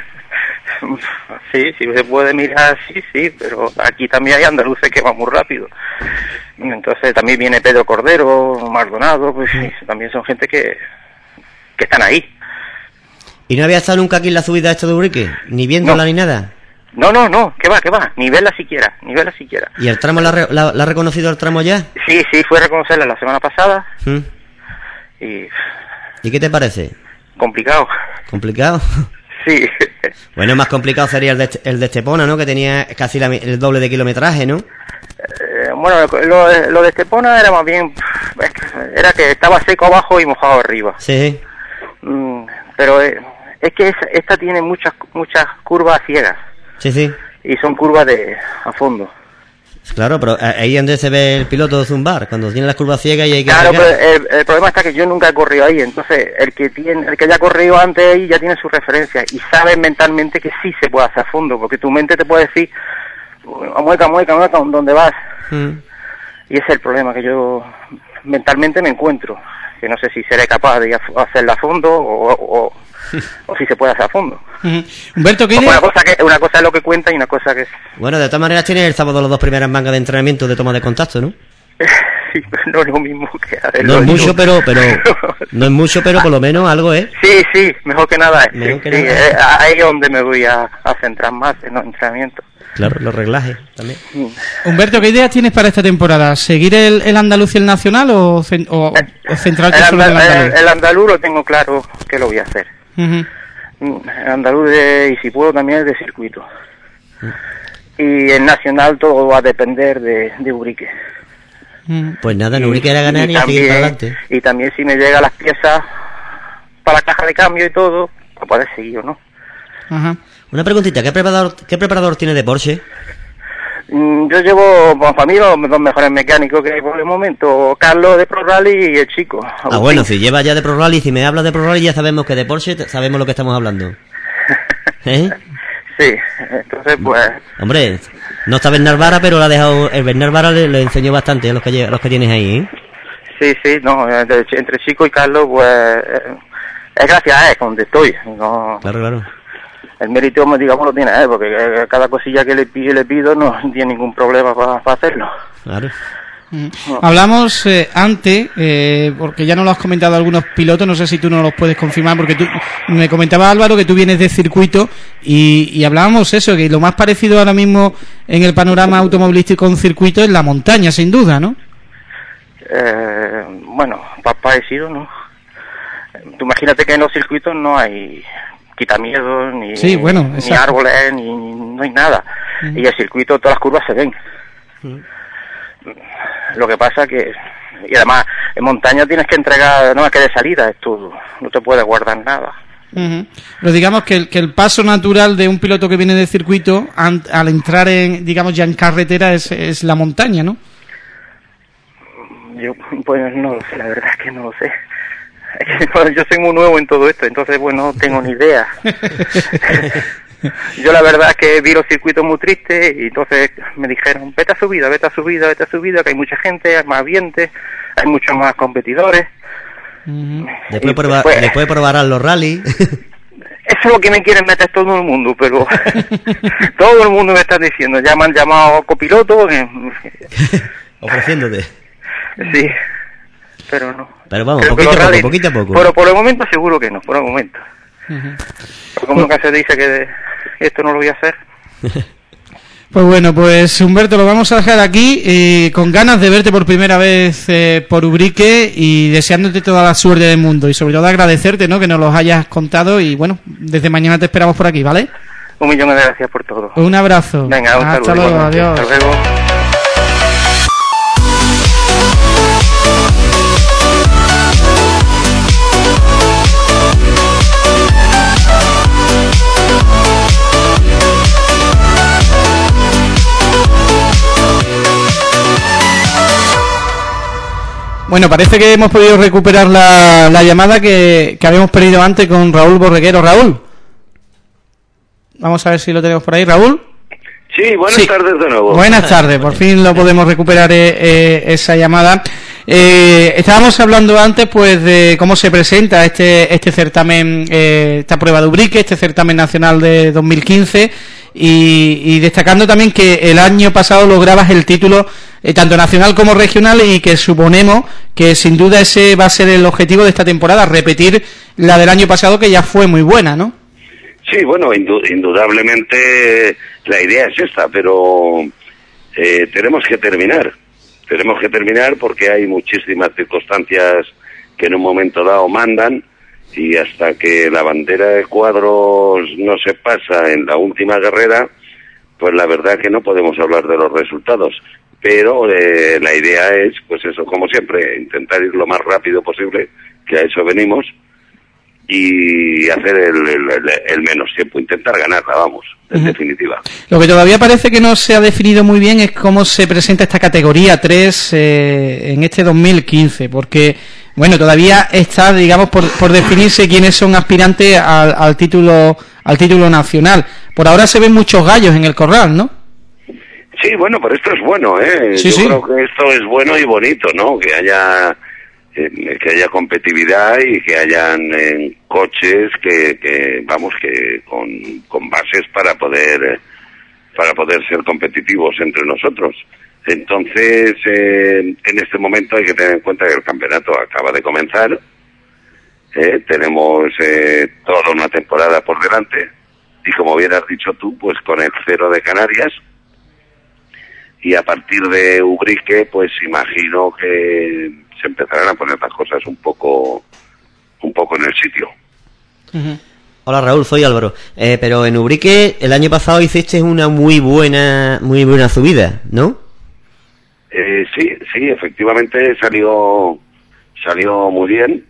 Sí, sí se puede mirar, sí, sí, pero aquí también hay andaluces que van muy rápido. Entonces también viene Pedro Cordero, Maldonado, pues sí, también son gente que, que están ahí. ¿Y no había estado nunca aquí en la subida esta de Ubrique? Ni viéndola No. ni nada. No, no, no, que va, que va, ni verla siquiera, ni verla siquiera. ¿Y el tramo la, ha re- la- la ha reconocido el tramo ya? Sí, sí, fue a reconocerla la semana pasada ¿Mm? y ¿Y qué te parece? complicado. ¿Complicado? Sí, Bueno, más complicado sería el de, el de Estepona, ¿no? Que tenía casi la mi- el doble de kilometraje, ¿no? Eh, bueno, lo, lo de Estepona era más bien, era que estaba seco abajo y mojado arriba. Sí. Mm, pero eh, es que es- esta tiene muchas muchas curvas ciegas Sí, sí. y son curvas de a fondo. Claro, pero ahí es donde se ve el piloto zumbar, cuando tiene las curvas ciegas y hay que... Claro, frenar. pero el, el problema está que yo nunca he corrido ahí, entonces el que tiene, el que ya ha corrido antes ahí ya tiene su referencia y sabe mentalmente que sí se puede hacer a fondo, porque tu mente te puede decir mueca, mueca, mueca, ¿dónde vas? Mm. Y ese es el problema que yo mentalmente me encuentro, que no sé si seré capaz de hacerla a fondo o, o, o si se puede hacer a fondo. Uh-huh. Humberto, ¿qué idea? Una cosa, que, una cosa es lo que cuenta y una cosa que es... Bueno, de todas maneras tienes el sábado las dos primeras mangas de entrenamiento de toma de contacto, ¿no? Sí, pero no es lo mismo que hacer. No es mucho, pero, pero no es mucho, pero por lo menos algo es. Sí, sí, mejor que nada es. Mejor Sí, que sí, nada. eh, ahí es donde me voy a, a centrar más en los entrenamientos. Claro, los reglajes también. Humberto, ¿qué ideas tienes para esta temporada? ¿Seguir el, el andaluz y el nacional o, cen- o, o centrarte El, solo en el andal- andaluz? el, el andaluz lo tengo claro que lo voy a hacer. Uh-huh. El andaluz de, y si puedo también es de circuito. Y el nacional todo va a depender de, de Ubrique. Uh-huh. Pues nada, no quiera ganar y a seguir para adelante. Y también si me llegan las piezas para la caja de cambio y todo, pues puede seguir o no. Ajá. Una preguntita, ¿qué preparador, qué preparador tiene de Porsche? Mm, Yo llevo, bueno, para mí, los dos mejores mecánicos que hay por el momento, Carlos de Pro Rally y el chico. Ah, bueno, si lleva ya de Pro Rally, si me hablas de Pro Rally ya sabemos que de Porsche te- sabemos lo que estamos hablando. ¿Eh? Sí, entonces pues... Hombre, no está Bernard Vara, pero lo ha dejado, el Bernard Vara le, le enseñó bastante a los que, lle- a los que tienes ahí, ¿eh? Sí, sí, no, entre, entre chico y Carlos, pues... eh, es gracias a él donde estoy. No, Claro, claro. el mérito, digamos, lo tiene él, porque eh, cada cosilla que le pido, le pido no tiene ningún problema para hacerlo. Claro. Mm. Hablamos eh, antes, eh, porque ya nos lo has comentado algunos pilotos, no sé si tú nos los puedes confirmar, porque tú me comentaba Álvaro que tú vienes de circuito y, y hablábamos eso, que lo más parecido ahora mismo en el panorama automovilístico en circuito es la montaña, sin duda, ¿no? Eh, bueno, para parecido, ¿no? Tú imagínate que en los circuitos no hay quitamiedos, ni, Sí, bueno, ni exacto. árboles, ni no hay nada. Mm. Y el circuito, todas las curvas se ven. Lo que pasa que... Y además, en montaña tienes que entregar, no es que de salida, es todo. No te puedes guardar nada. Ujú. Pero digamos que el, que el paso natural de un piloto que viene de circuito an- al entrar en, digamos, ya en carretera es, es la montaña, ¿no? Yo, pues no lo sé, la verdad es que no lo sé. Es que, bueno, yo soy muy nuevo en todo esto, entonces, pues no tengo ni idea. Yo la verdad es que vi los circuitos muy tristes y entonces me dijeron, vete a subida, vete a subida, vete a subida, que hay mucha gente, hay más ambiente, hay muchos más competidores. Ujú. Después, Y proba- después- después probarán los rallies. Eso es lo que me quieren meter todo el mundo, pero todo el mundo me está diciendo, ya me han llamado copiloto, eh, Ofreciéndote. sí, pero no. Pero vamos, Creo que poquito a los poco, rallies- poquito a poco. Pero por el momento seguro que no, por el momento. Ujú. Pero como nunca se dice que esto no lo voy a hacer. Pues bueno, pues Humberto, lo vamos a dejar aquí, eh, con ganas de verte por primera vez eh, por Ubrique y deseándote toda la suerte del mundo y sobre todo agradecerte, ¿no?, que nos los hayas contado y bueno, desde mañana te esperamos por aquí, ¿vale? Un millón de gracias por todo. Un abrazo. Venga, un Hasta saludo. luego, igualmente. adiós. Hasta luego. Bueno, parece que hemos podido recuperar la, la llamada que, que habíamos perdido antes con Raúl Borreguero. Raúl, vamos a ver si lo tenemos por ahí. Raúl. Sí, buenas Sí. tardes de nuevo. Buenas tardes, por fin lo podemos recuperar eh, eh, esa llamada. Eh, estábamos hablando antes pues de cómo se presenta este este certamen, eh, esta prueba de Ubrique, este certamen nacional de dos mil quince y, y destacando también que el año pasado lograbas el título eh, tanto nacional como regional y que suponemos que sin duda ese va a ser el objetivo de esta temporada, repetir la del año pasado que ya fue muy buena, ¿no? Sí, bueno, indu- indudablemente la idea es esta, pero eh, tenemos que terminar. Tenemos que terminar porque hay muchísimas circunstancias que en un momento dado mandan y hasta que la bandera de cuadros no se pasa en la última carrera, pues la verdad que no podemos hablar de los resultados. Pero eh, la idea es, pues eso, como siempre, intentar ir lo más rápido posible, que a eso venimos, y hacer el, el, el, el menos tiempo, intentar ganarla, vamos, en Ujú. definitiva. Lo que todavía parece que no se ha definido muy bien es cómo se presenta esta categoría tres eh, en este dos mil quince, porque, bueno, todavía está, digamos, por, por definirse quiénes son aspirantes al, al título al título nacional. Por ahora se ven muchos gallos en el corral, ¿no? Sí, bueno, pero esto es bueno, ¿eh? Sí, Yo sí. creo que esto es bueno y bonito, ¿no? Que haya eh, que haya competitividad y que hayan eh, coches que, que vamos que con, con bases para poder para poder ser competitivos entre nosotros. Entonces, eh, en este momento hay que tener en cuenta que el campeonato acaba de comenzar. Eh, tenemos eh, toda una temporada por delante y, como bien has dicho tú, pues con el cero de Canarias, y a partir de Ubrique, pues imagino que se empezarán a poner las cosas un poco un poco en el sitio. Uh-huh. Hola Raúl, soy Álvaro. Eh, pero en Ubrique el año pasado hiciste una muy buena muy buena subida, ¿no? Eh, sí, sí, efectivamente salió salió muy bien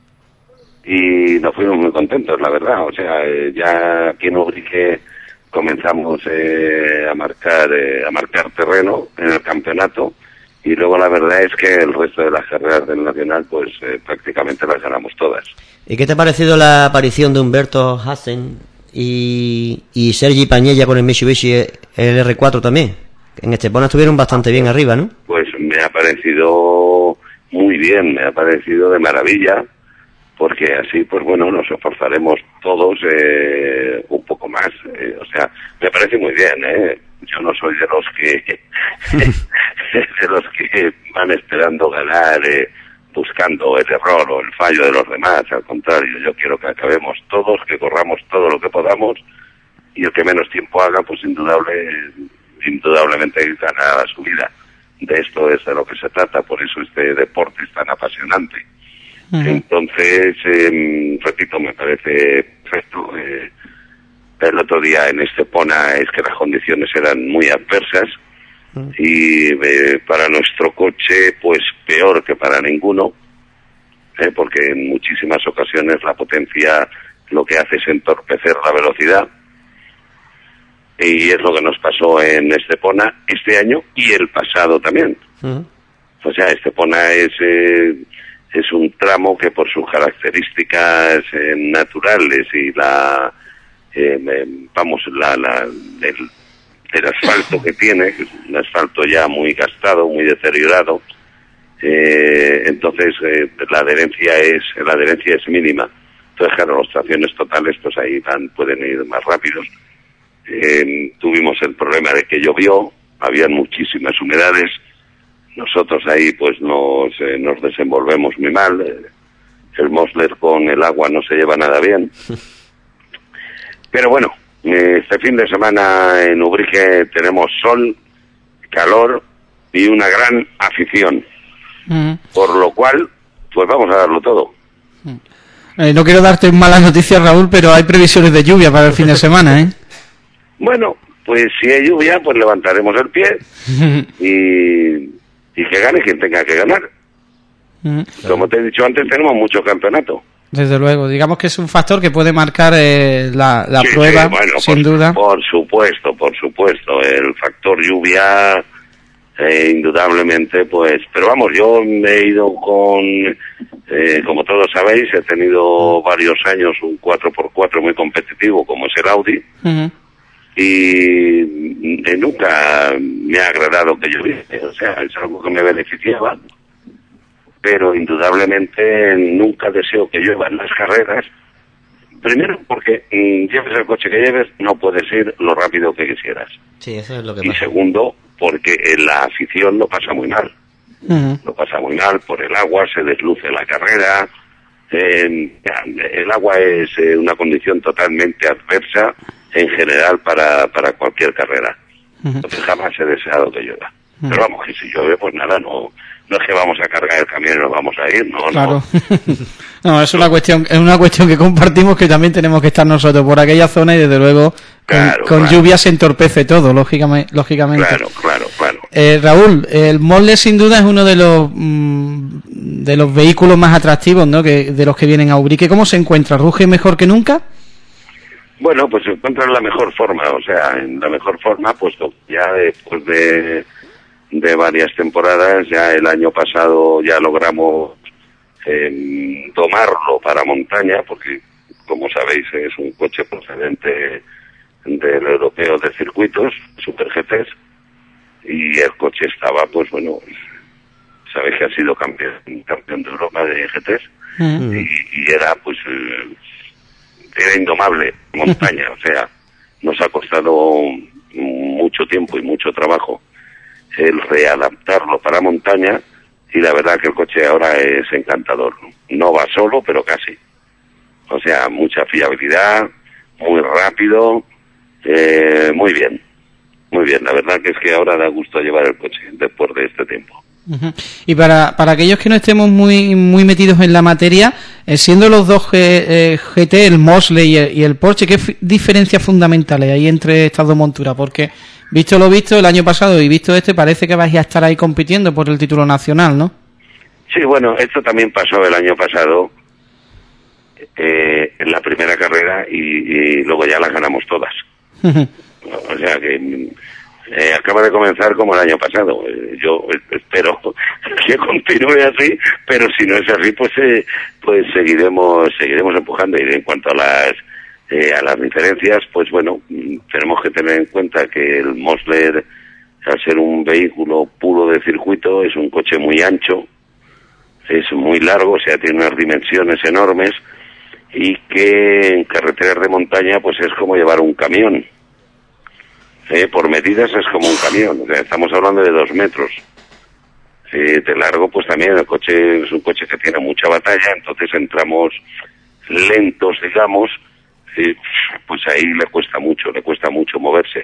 y nos fuimos muy contentos, la verdad. O sea, eh, ya aquí en Ubrique comenzamos eh, a marcar eh, a marcar terreno en el campeonato, y luego la verdad es que el resto de las carreras del Nacional pues eh, prácticamente las ganamos todas. ¿Y qué te ha parecido la aparición de Humberto Hassen y, y Sergi Pañella con el Mitsubishi el erre cuatro también? En Estepona estuvieron bastante bien arriba, ¿no? Pues me ha parecido muy bien, me ha parecido de maravilla, porque así, pues bueno, nos esforzaremos todos eh, un poco más. Eh, o sea, me parece muy bien, ¿eh? Yo no soy de los que de los que van esperando ganar, eh, buscando el error o el fallo de los demás. Al contrario, yo quiero que acabemos todos, que corramos todo lo que podamos, y el que menos tiempo haga, pues indudable, indudablemente gana la subida. De esto es de lo que se trata, por eso este deporte es tan apasionante. Uh-huh. Entonces, eh, repito, me parece perfecto. Eh, el otro día en Estepona es que las condiciones eran muy adversas, uh-huh. y eh, para nuestro coche, pues peor que para ninguno, eh, porque en muchísimas ocasiones la potencia lo que hace es entorpecer la velocidad, y es lo que nos pasó en Estepona este año y el pasado también. Uh-huh. O sea, Estepona es... Eh, es un tramo que por sus características eh, naturales y la eh, eh, vamos la, la el, el asfalto que tiene, que es un asfalto ya muy gastado, muy deteriorado, eh, entonces eh, la adherencia es la adherencia es mínima. Entonces, claro, los tracciones totales pues ahí van, pueden ir más rápidos. Eh, tuvimos el problema de que llovió, habían muchísimas humedades. Nosotros ahí pues nos eh, nos desenvolvemos muy mal. El Mosler con el agua no se lleva nada bien. Pero bueno, este fin de semana en Ubrique tenemos sol, calor y una gran afición. Uh-huh. Por lo cual, pues vamos a darlo todo. Uh-huh. Eh, no quiero darte malas noticias, Raúl, pero hay previsiones de lluvia para el fin de semana, ¿eh? Bueno, pues si hay lluvia, pues levantaremos el pie y... y que gane quien tenga que ganar. Uh-huh. Como te he dicho antes, tenemos mucho campeonato. Desde luego, digamos que es un factor que puede marcar eh, la, la sí, prueba, sí, bueno, sin por, duda. Por supuesto, por supuesto, el factor lluvia, eh, indudablemente, pues, pero vamos, yo me he ido con, eh, como todos sabéis, he tenido varios años un cuatro por cuatro muy competitivo, como es el Audi, uh-huh. y eh, nunca me ha agradado que lloviese, o sea, es algo que me beneficiaba, pero indudablemente nunca deseo que llueva en las carreras. Primero porque mm, lleves el coche que lleves, no puedes ir lo rápido que quisieras. Sí, eso es lo que y pasa. Segundo, porque en la afición lo pasa muy mal. Uh-huh. Lo pasa muy mal por el agua, se desluce la carrera. Eh, el agua es eh, una condición totalmente adversa en general para, para cualquier carrera. Uh-huh. Entonces jamás he deseado que llueva. Uh-huh. Pero vamos, que si llueve, pues nada, no... No es que vamos a cargar el camión y nos vamos a ir, no, claro. no. No, es una cuestión, es una cuestión que compartimos, que también tenemos que estar nosotros por aquella zona, y desde luego claro, con, con claro. lluvia se entorpece todo, lógicamente. lógicamente. Claro, claro, claro. Eh, Raúl, el Mosler sin duda es uno de los mmm, de los vehículos más atractivos, ¿no?, que de los que vienen a Ubrique. ¿Cómo se encuentra? ¿Ruge mejor que nunca? Bueno, pues se encuentra en la mejor forma, o sea, en la mejor forma, puesto ya después de de varias temporadas, ya el año pasado ya logramos eh, tomarlo para montaña, porque como sabéis es un coche procedente del europeo de circuitos, Super G Ts, y el coche estaba, pues bueno, sabes que ha sido campeón, campeón de Europa de G tres, uh-huh. y, y era pues eh, era indomable montaña, o sea, nos ha costado mucho tiempo y mucho trabajo el readaptarlo para montaña, y la verdad que el coche ahora es encantador, no va solo, pero casi, o sea, mucha fiabilidad, muy rápido, eh, muy bien. Muy bien, la verdad que es que ahora da gusto llevar el coche después de este tiempo. Uh-huh. Y para para aquellos que no estemos muy muy metidos en la materia, eh, siendo los dos G, eh, G T, el Mosley y el, y el Porsche, ¿qué f- diferencias fundamentales hay entre estas dos monturas? Porque visto lo visto el año pasado y visto este, parece que vais a estar ahí compitiendo por el título nacional, ¿no? Sí, bueno, esto también pasó el año pasado eh, en la primera carrera y, y luego ya las ganamos todas. Uh-huh. O sea que eh, acaba de comenzar como el año pasado. Eh, yo espero que continúe así, pero si no es así, pues eh, pues seguiremos seguiremos empujando. Y en cuanto a las eh, a las diferencias, pues bueno, tenemos que tener en cuenta que el Mosler, al ser un vehículo puro de circuito, es un coche muy ancho, es muy largo, o sea, tiene unas dimensiones enormes, y que en carreteras de montaña pues es como llevar un camión. Eh, por medidas es como un camión, o sea, estamos hablando de dos metros. Eh, de largo, pues también el coche es un coche que tiene mucha batalla, entonces entramos lentos, digamos, eh, pues ahí le cuesta mucho, le cuesta mucho moverse.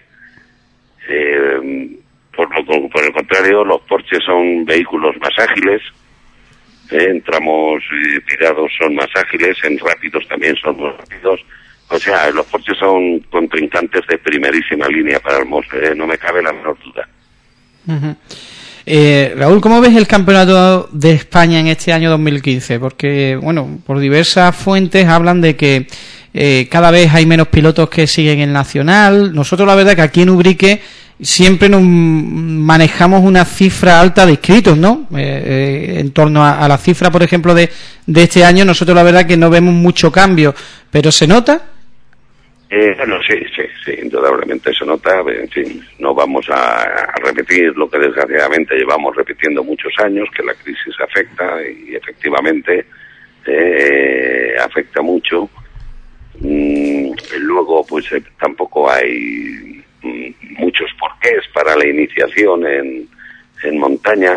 Eh, por, lo, por el contrario, los Porsche son vehículos más ágiles, eh, entramos eh, tirados, son más ágiles, en rápidos también son más rápidos. O sea, los Porsche son contrincantes de primerísima línea para el Mosler, ¿eh? No me cabe la menor duda. Uh-huh. Eh, Raúl, ¿cómo ves el campeonato de España en este año dos mil quince? Porque, bueno, por diversas fuentes hablan de que eh, cada vez hay menos pilotos que siguen el nacional. Nosotros, la verdad, que aquí en Ubrique siempre nos manejamos una cifra alta de inscritos, ¿no? Eh, eh, en torno a, a la cifra, por ejemplo, de, de este año, nosotros la verdad que no vemos mucho cambio, pero ¿se nota? Eh, bueno, sí, sí, sí, indudablemente se nota. En fin, no vamos a, a repetir lo que desgraciadamente llevamos repitiendo muchos años, que la crisis afecta, y efectivamente eh, afecta mucho. Mm, luego, pues eh, tampoco hay mm, muchos porqués para la iniciación en, en montaña.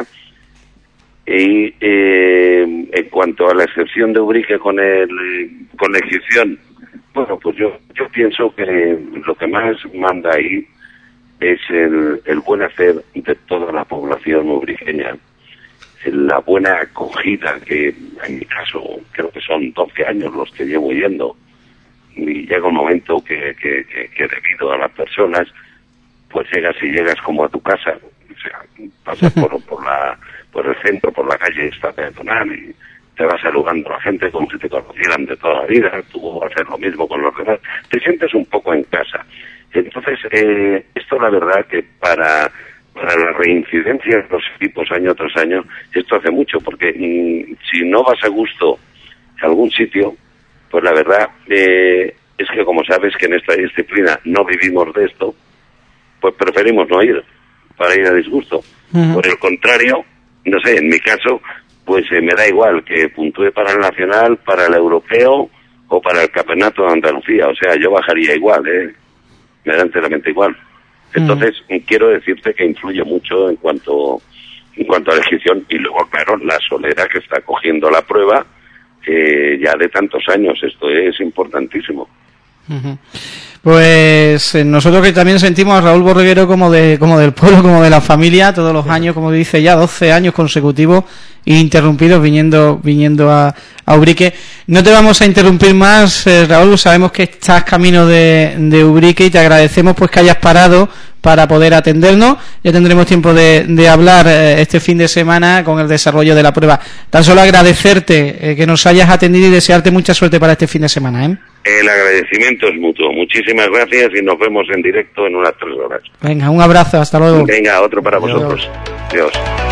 Y eh, en cuanto a la excepción de Ubrique con el con la inscripción, bueno, pues yo yo pienso que lo que más manda ahí es el, el buen hacer de toda la población ubriqueña, la buena acogida, que en mi caso creo que son doce años los que llevo yendo, y llega un momento que, que, que, que debido a las personas, pues llegas y llegas como a tu casa, o sea, pasas por, por la por el centro, por la calle esta peatonal, y te vas saludando a la gente como si te conocieran de toda la vida, tú vas a hacer lo mismo con los demás, te sientes un poco en casa. Entonces, eh, esto la verdad que para, para la reincidencia de los equipos año tras año, esto hace mucho, porque mm, si no vas a gusto a algún sitio, pues la verdad eh, es que, como sabes que en esta disciplina no vivimos de esto, pues preferimos no ir, para ir a disgusto. Uh-huh. Por el contrario, no sé, en mi caso, pues eh, me da igual que puntúe para el nacional, para el europeo o para el campeonato de Andalucía. O sea, yo bajaría igual, ¿eh? Me da enteramente igual. Entonces, mm. quiero decirte que influye mucho en cuanto en cuanto a la inscripción. Y luego, claro, la solera que está cogiendo la prueba eh, ya de tantos años. Esto es importantísimo. Uh-huh. Pues eh, nosotros que también sentimos a Raúl Borreguero como de como del pueblo, como de la familia, todos los años, como dice ya, doce años consecutivos ininterrumpidos viniendo viniendo a, a Ubrique. No te vamos a interrumpir más, eh, Raúl, sabemos que estás camino de, de Ubrique y te agradecemos pues que hayas parado para poder atendernos. Ya tendremos tiempo de, de hablar eh, este fin de semana con el desarrollo de la prueba. Tan solo agradecerte eh, que nos hayas atendido y desearte mucha suerte para este fin de semana, ¿eh? El agradecimiento es mutuo. Muchísimas gracias y nos vemos en directo en unas tres horas. Venga, un abrazo, hasta luego. Venga, otro para Adiós. vosotros. Adiós.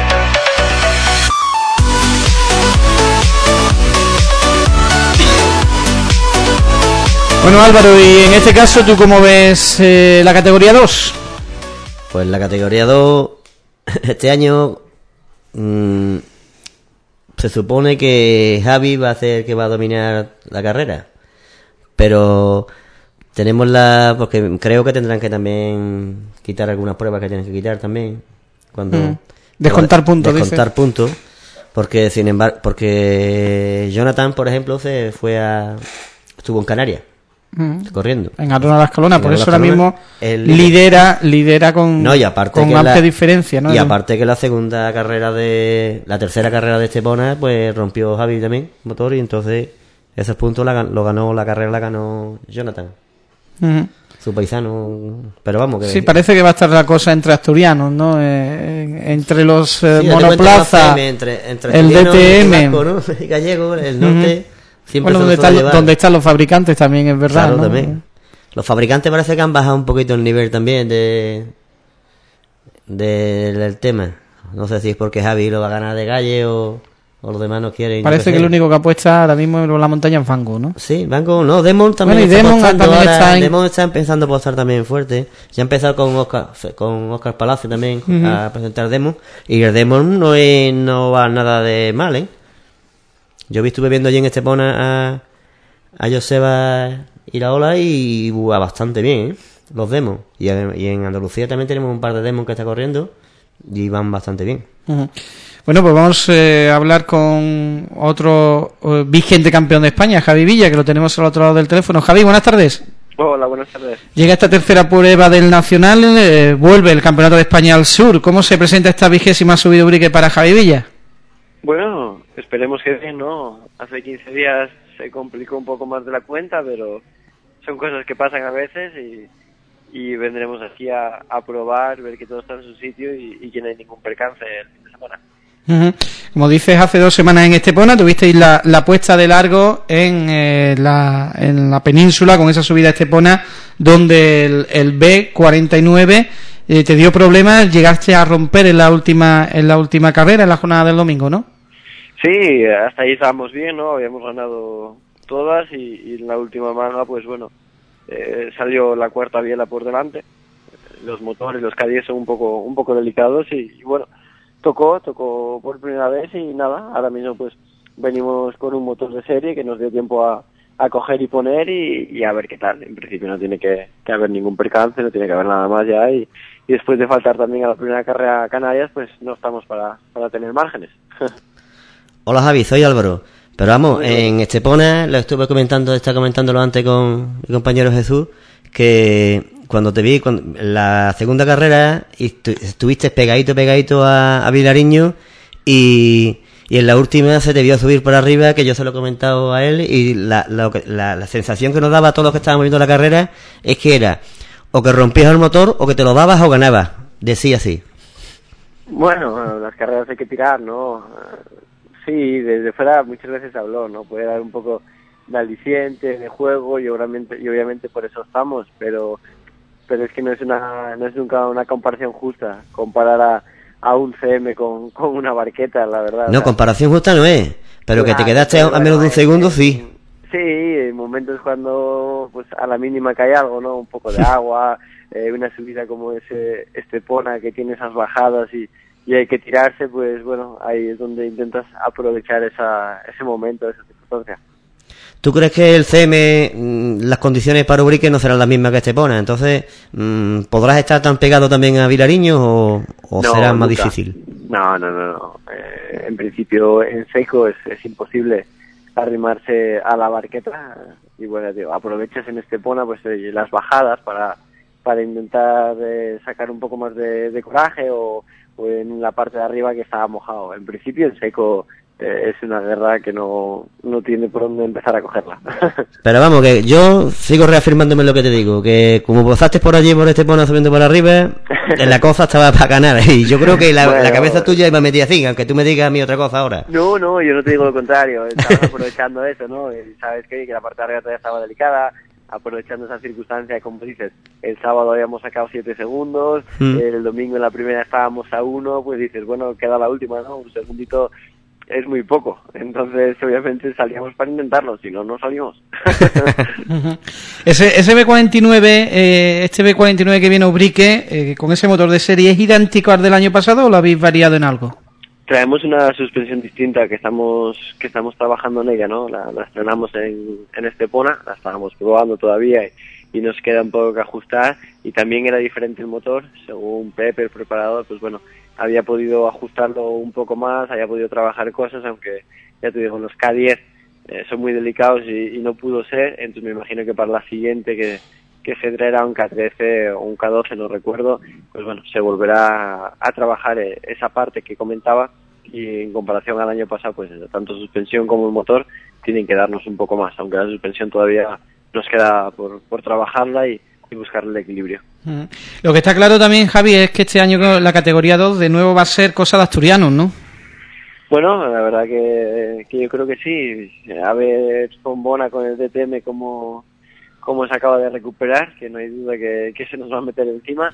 Bueno, Álvaro, y en este caso, ¿tú cómo ves eh, la categoría dos? Pues la categoría dos, este año, mmm, se supone que Javi va a ser que va a dominar la carrera, pero tenemos la, porque creo que tendrán que también quitar algunas pruebas que tienen que quitar también, cuando mm. descontar puntos, descontar dice. puntos, porque sin embargo, porque Jonathan, por ejemplo, se fue a, estuvo en Canarias. Mm. Corriendo en Arona la Escalona, por eso ahora mismo el... lidera lidera con, no, y aparte con que amplia la... diferencia, ¿no? Y aparte que la segunda carrera de la tercera carrera de Estepona, pues rompió Javi también motor, y entonces esos puntos la, lo ganó la carrera la ganó Jonathan, uh-huh. su paisano, pero vamos que sí, parece que va a estar la cosa entre asturianos, ¿no? Eh, entre los eh, sí, monoplaza, entre, entre el D T M, el, vasco, ¿no? el gallego, el norte. Uh-huh. Siempre bueno, donde, está, donde están los fabricantes también, es verdad, claro, ¿no? También. Los fabricantes parece que han bajado un poquito el nivel también de, de del tema. No sé si es porque Javi lo va a ganar de Galle o, o los demás no quieren. Parece que el único que apuesta ahora mismo es la montaña en Fango, ¿no? Sí, Fango, no, Demon también bueno, y está Demon apostando también ahora. está en... Demon está empezando a apostar también fuerte. Ya ha empezado con Oscar, con Oscar Palacio también uh-huh. a presentar Demon. Y el Demon no, es, no va nada de mal, ¿eh? Yo estuve viendo allí en Estepona a... a Joseba Iraola y va bastante bien, ¿eh? Los demos. Y, y en Andalucía también tenemos un par de demos que está corriendo y van bastante bien. Uh-huh. Bueno, pues vamos eh, a hablar con otro uh, vigente campeón de España, Javi Villa, que lo tenemos al otro lado del teléfono. Javi, buenas tardes. Hola, buenas tardes. Llega esta tercera prueba del Nacional, eh, vuelve el Campeonato de España al sur. ¿Cómo se presenta esta vigésima subida Ubrique para Javi Villa? Bueno, esperemos que bien, ¿no? Hace quince días se complicó un poco más de la cuenta, pero son cosas que pasan a veces y, y vendremos aquí a, a probar, ver que todo está en su sitio y, y que no hay ningún percance el fin de semana. Uh-huh. Como dices, hace dos semanas en Estepona tuvisteis la, la puesta de largo en, eh, la, en la península con esa subida a Estepona, donde el, el B cuarenta y nueve eh, te dio problemas, llegaste a romper en la última en la última carrera, en la jornada del domingo, ¿no? Sí, hasta ahí estábamos bien, ¿no? Habíamos ganado todas y, y en la última manga, pues bueno, eh, salió la cuarta biela por delante. Los motores, los K diez son un poco un poco delicados y, y bueno, tocó, tocó por primera vez y nada, ahora mismo pues venimos con un motor de serie que nos dio tiempo a, a coger y poner y, y a ver qué tal. En principio no tiene que, que haber ningún percance, no tiene que haber nada más ya y, y después de faltar también a la primera carrera a Canarias, pues no estamos para, para tener márgenes. Hola Javi, soy Álvaro. Pero vamos, en Estepona, lo estuve comentando, estaba comentándolo antes con mi compañero Jesús, que cuando te vi, cuando, la segunda carrera, estuviste pegadito, pegadito a, a Vilariño y, y en la última se te vio subir por arriba, que yo se lo he comentado a él, y la, la, la, la sensación que nos daba a todos los que estábamos viendo la carrera es que era o que rompías el motor o que te lo dabas o ganabas. Decía así. Bueno, las carreras hay que tirar, ¿no? Sí, desde fuera muchas veces se habló, ¿no? Puede dar un poco de aliciente, de juego, y obviamente, y obviamente por eso estamos, pero pero es que no es una no es nunca una comparación justa comparar a, a un C M con, con una barqueta, la verdad. No, o sea, comparación justa no es, pero claro, que te quedaste a, a menos de un segundo, sí. Sí, en momentos cuando pues a la mínima cae algo, ¿no? Un poco de agua, eh, una subida como ese Estepona que tiene esas bajadas y y hay que tirarse, pues bueno, ahí es donde intentas aprovechar esa ese momento, esa circunstancia. ¿Tú crees que el C M, las condiciones para Ubrique no serán las mismas que Estepona? Entonces, ¿podrás estar tan pegado también a Vilariño o, o no, será más nunca. Difícil? No, no, no. no. Eh, en principio, en seco es, es imposible arrimarse a la barqueta. Y bueno, digo, aprovechas en Estepona pues eh, las bajadas para para intentar eh, sacar un poco más de, de coraje o, o en la parte de arriba que estaba mojado. En principio, en seco eh, es una guerra que no, no tiene por dónde empezar a cogerla. Pero vamos, que yo sigo reafirmándome lo que te digo, que como pasaste por allí por Estepona subiendo por arriba, en la cosa estaba para ganar. Y yo creo que la, bueno, la cabeza tuya iba metida así, aunque tú me digas a mí otra cosa ahora. No, no, yo no te digo lo contrario. Estabas aprovechando eso, ¿no? Y sabes que, que la parte de arriba todavía estaba delicada, aprovechando esa circunstancia, como dices, el sábado habíamos sacado siete segundos, mm. el domingo en la primera estábamos a uno, pues dices, bueno, queda la última, ¿no? Un segundito es muy poco, entonces obviamente salíamos para intentarlo, si no, no salimos. ese, ese B cuarenta y nueve, eh, este B cuarenta y nueve que viene a Ubrique, eh, con ese motor de serie, ¿es idéntico al del año pasado o lo habéis variado en algo? Traemos una suspensión distinta que estamos que estamos trabajando en ella, ¿no? La, la estrenamos en, en Estepona, la estábamos probando todavía y, y nos queda un poco que ajustar, y también era diferente el motor, según Pepe, el preparador, pues bueno, había podido ajustarlo un poco más, había podido trabajar cosas, aunque ya te digo, los K diez eh, son muy delicados y, y no pudo ser, entonces me imagino que para la siguiente que que se traerá un K trece o un K doce, no recuerdo, pues bueno, se volverá a, a trabajar eh, esa parte que comentaba, y en comparación al año pasado, pues tanto suspensión como el motor tienen que darnos un poco más, aunque la suspensión todavía nos queda por, por trabajarla y, y buscar el equilibrio. Mm. Lo que está claro también, Javi, es que este año la categoría dos de nuevo va a ser cosa de asturianos, ¿no? Bueno, la verdad que, que yo creo que sí. A ver Fombona con el D T M como cómo se acaba de recuperar, que no hay duda que, que se nos va a meter encima,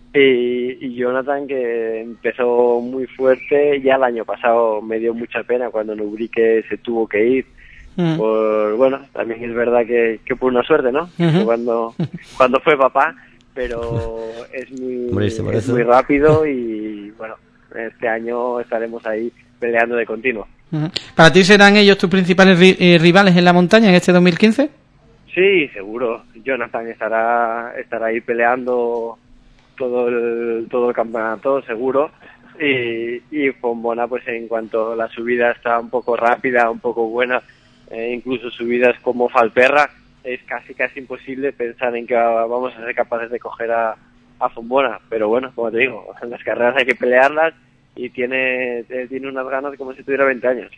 y, y Jonathan, que empezó muy fuerte, ya el año pasado me dio mucha pena cuando en Ubrique se tuvo que ir, mm. por, bueno, también es verdad que, que por una suerte, ¿no? Uh-huh. Cuando, cuando fue papá, pero es muy, es muy rápido y bueno, este año estaremos ahí peleando de continuo. Uh-huh. ¿Para ti serán ellos tus principales ri- eh, rivales en la montaña en este dos mil quince? Sí, seguro. Jonathan estará estará ahí peleando todo el todo el campeonato, seguro. Y, y Fombona, pues en cuanto la subida está un poco rápida, un poco buena, eh, incluso subidas como Falperra, es casi casi imposible pensar en que vamos a ser capaces de coger a, a Fombona. Pero bueno, como te digo, en las carreras hay que pelearlas, y tiene tiene unas ganas como si tuviera veinte años.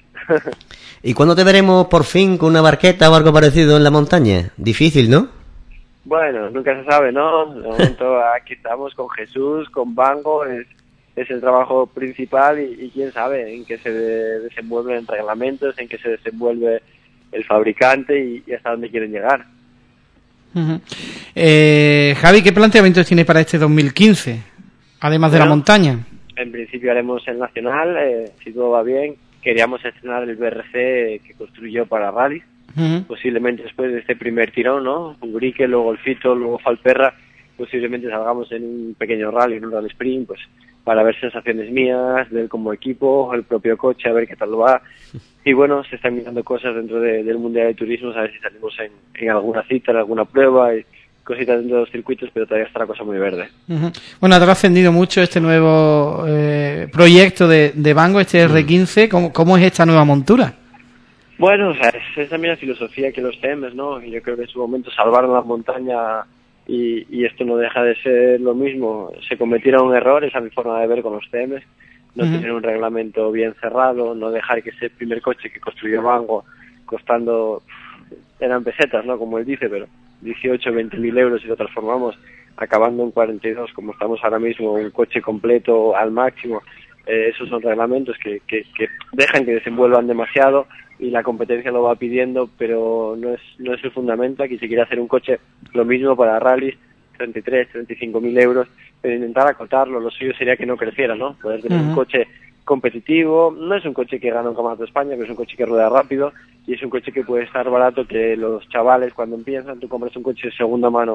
¿Y cuándo te veremos por fin con una barqueta o algo parecido en la montaña? Difícil, ¿no? Bueno, nunca se sabe, ¿no? De momento aquí estamos con Jesús, con Bango, es, es el trabajo principal, y, y quién sabe en qué se de, desenvuelven reglamentos, en qué se desenvuelve el fabricante y, y hasta dónde quieren llegar. Uh-huh. Eh, Javi, ¿qué planteamientos tienes para este dos mil quince, además de bueno, la montaña? En principio haremos el nacional, eh, si todo va bien. Queríamos estrenar el B R C que construyó para rally, uh-huh. posiblemente después de este primer tirón, ¿no? Ubrique, luego el Fito, luego Falperra, posiblemente salgamos en un pequeño rally, en un rally sprint, pues para ver sensaciones mías, de él como equipo, el propio coche, a ver qué tal lo va. Y bueno, se están mirando cosas dentro de, del Mundial de Turismo, a ver si salimos en, en alguna cita, en alguna prueba, y cositas dentro de los circuitos, pero todavía está la cosa muy verde. Uh-huh. Bueno, ha trascendido mucho este nuevo eh, proyecto de, de Bango, este R quince. ¿Cómo, ¿Cómo es esta nueva montura? Bueno, o sea, es, es también la filosofía que los T Ms, ¿no? Y yo creo que en su momento salvaron la montaña, y, y esto no deja de ser lo mismo. Se cometieron errores a mi forma de ver con los T Ms, no uh-huh. tener un reglamento bien cerrado, no dejar que ese primer coche que construyó Bango, costando, eran pesetas, ¿no? Como él dice, pero dieciocho, veinte mil euros, y lo transformamos acabando en cuarenta y dos, como estamos ahora mismo, un coche completo al máximo. Eh, esos son reglamentos que, que, que dejan que desenvuelvan demasiado, y la competencia lo va pidiendo, pero no es no es el fundamento. Aquí se quiere hacer un coche lo mismo para rallies, treinta y tres, treinta y cinco mil euros, pero intentar acotarlo. Lo suyo sería que no creciera, ¿no? Poder tener uh-huh. un coche competitivo. No es un coche que gana un campeonato de España, pero es un coche que rueda rápido, y es un coche que puede estar barato, que los chavales cuando empiezan, tú compras un coche de segunda mano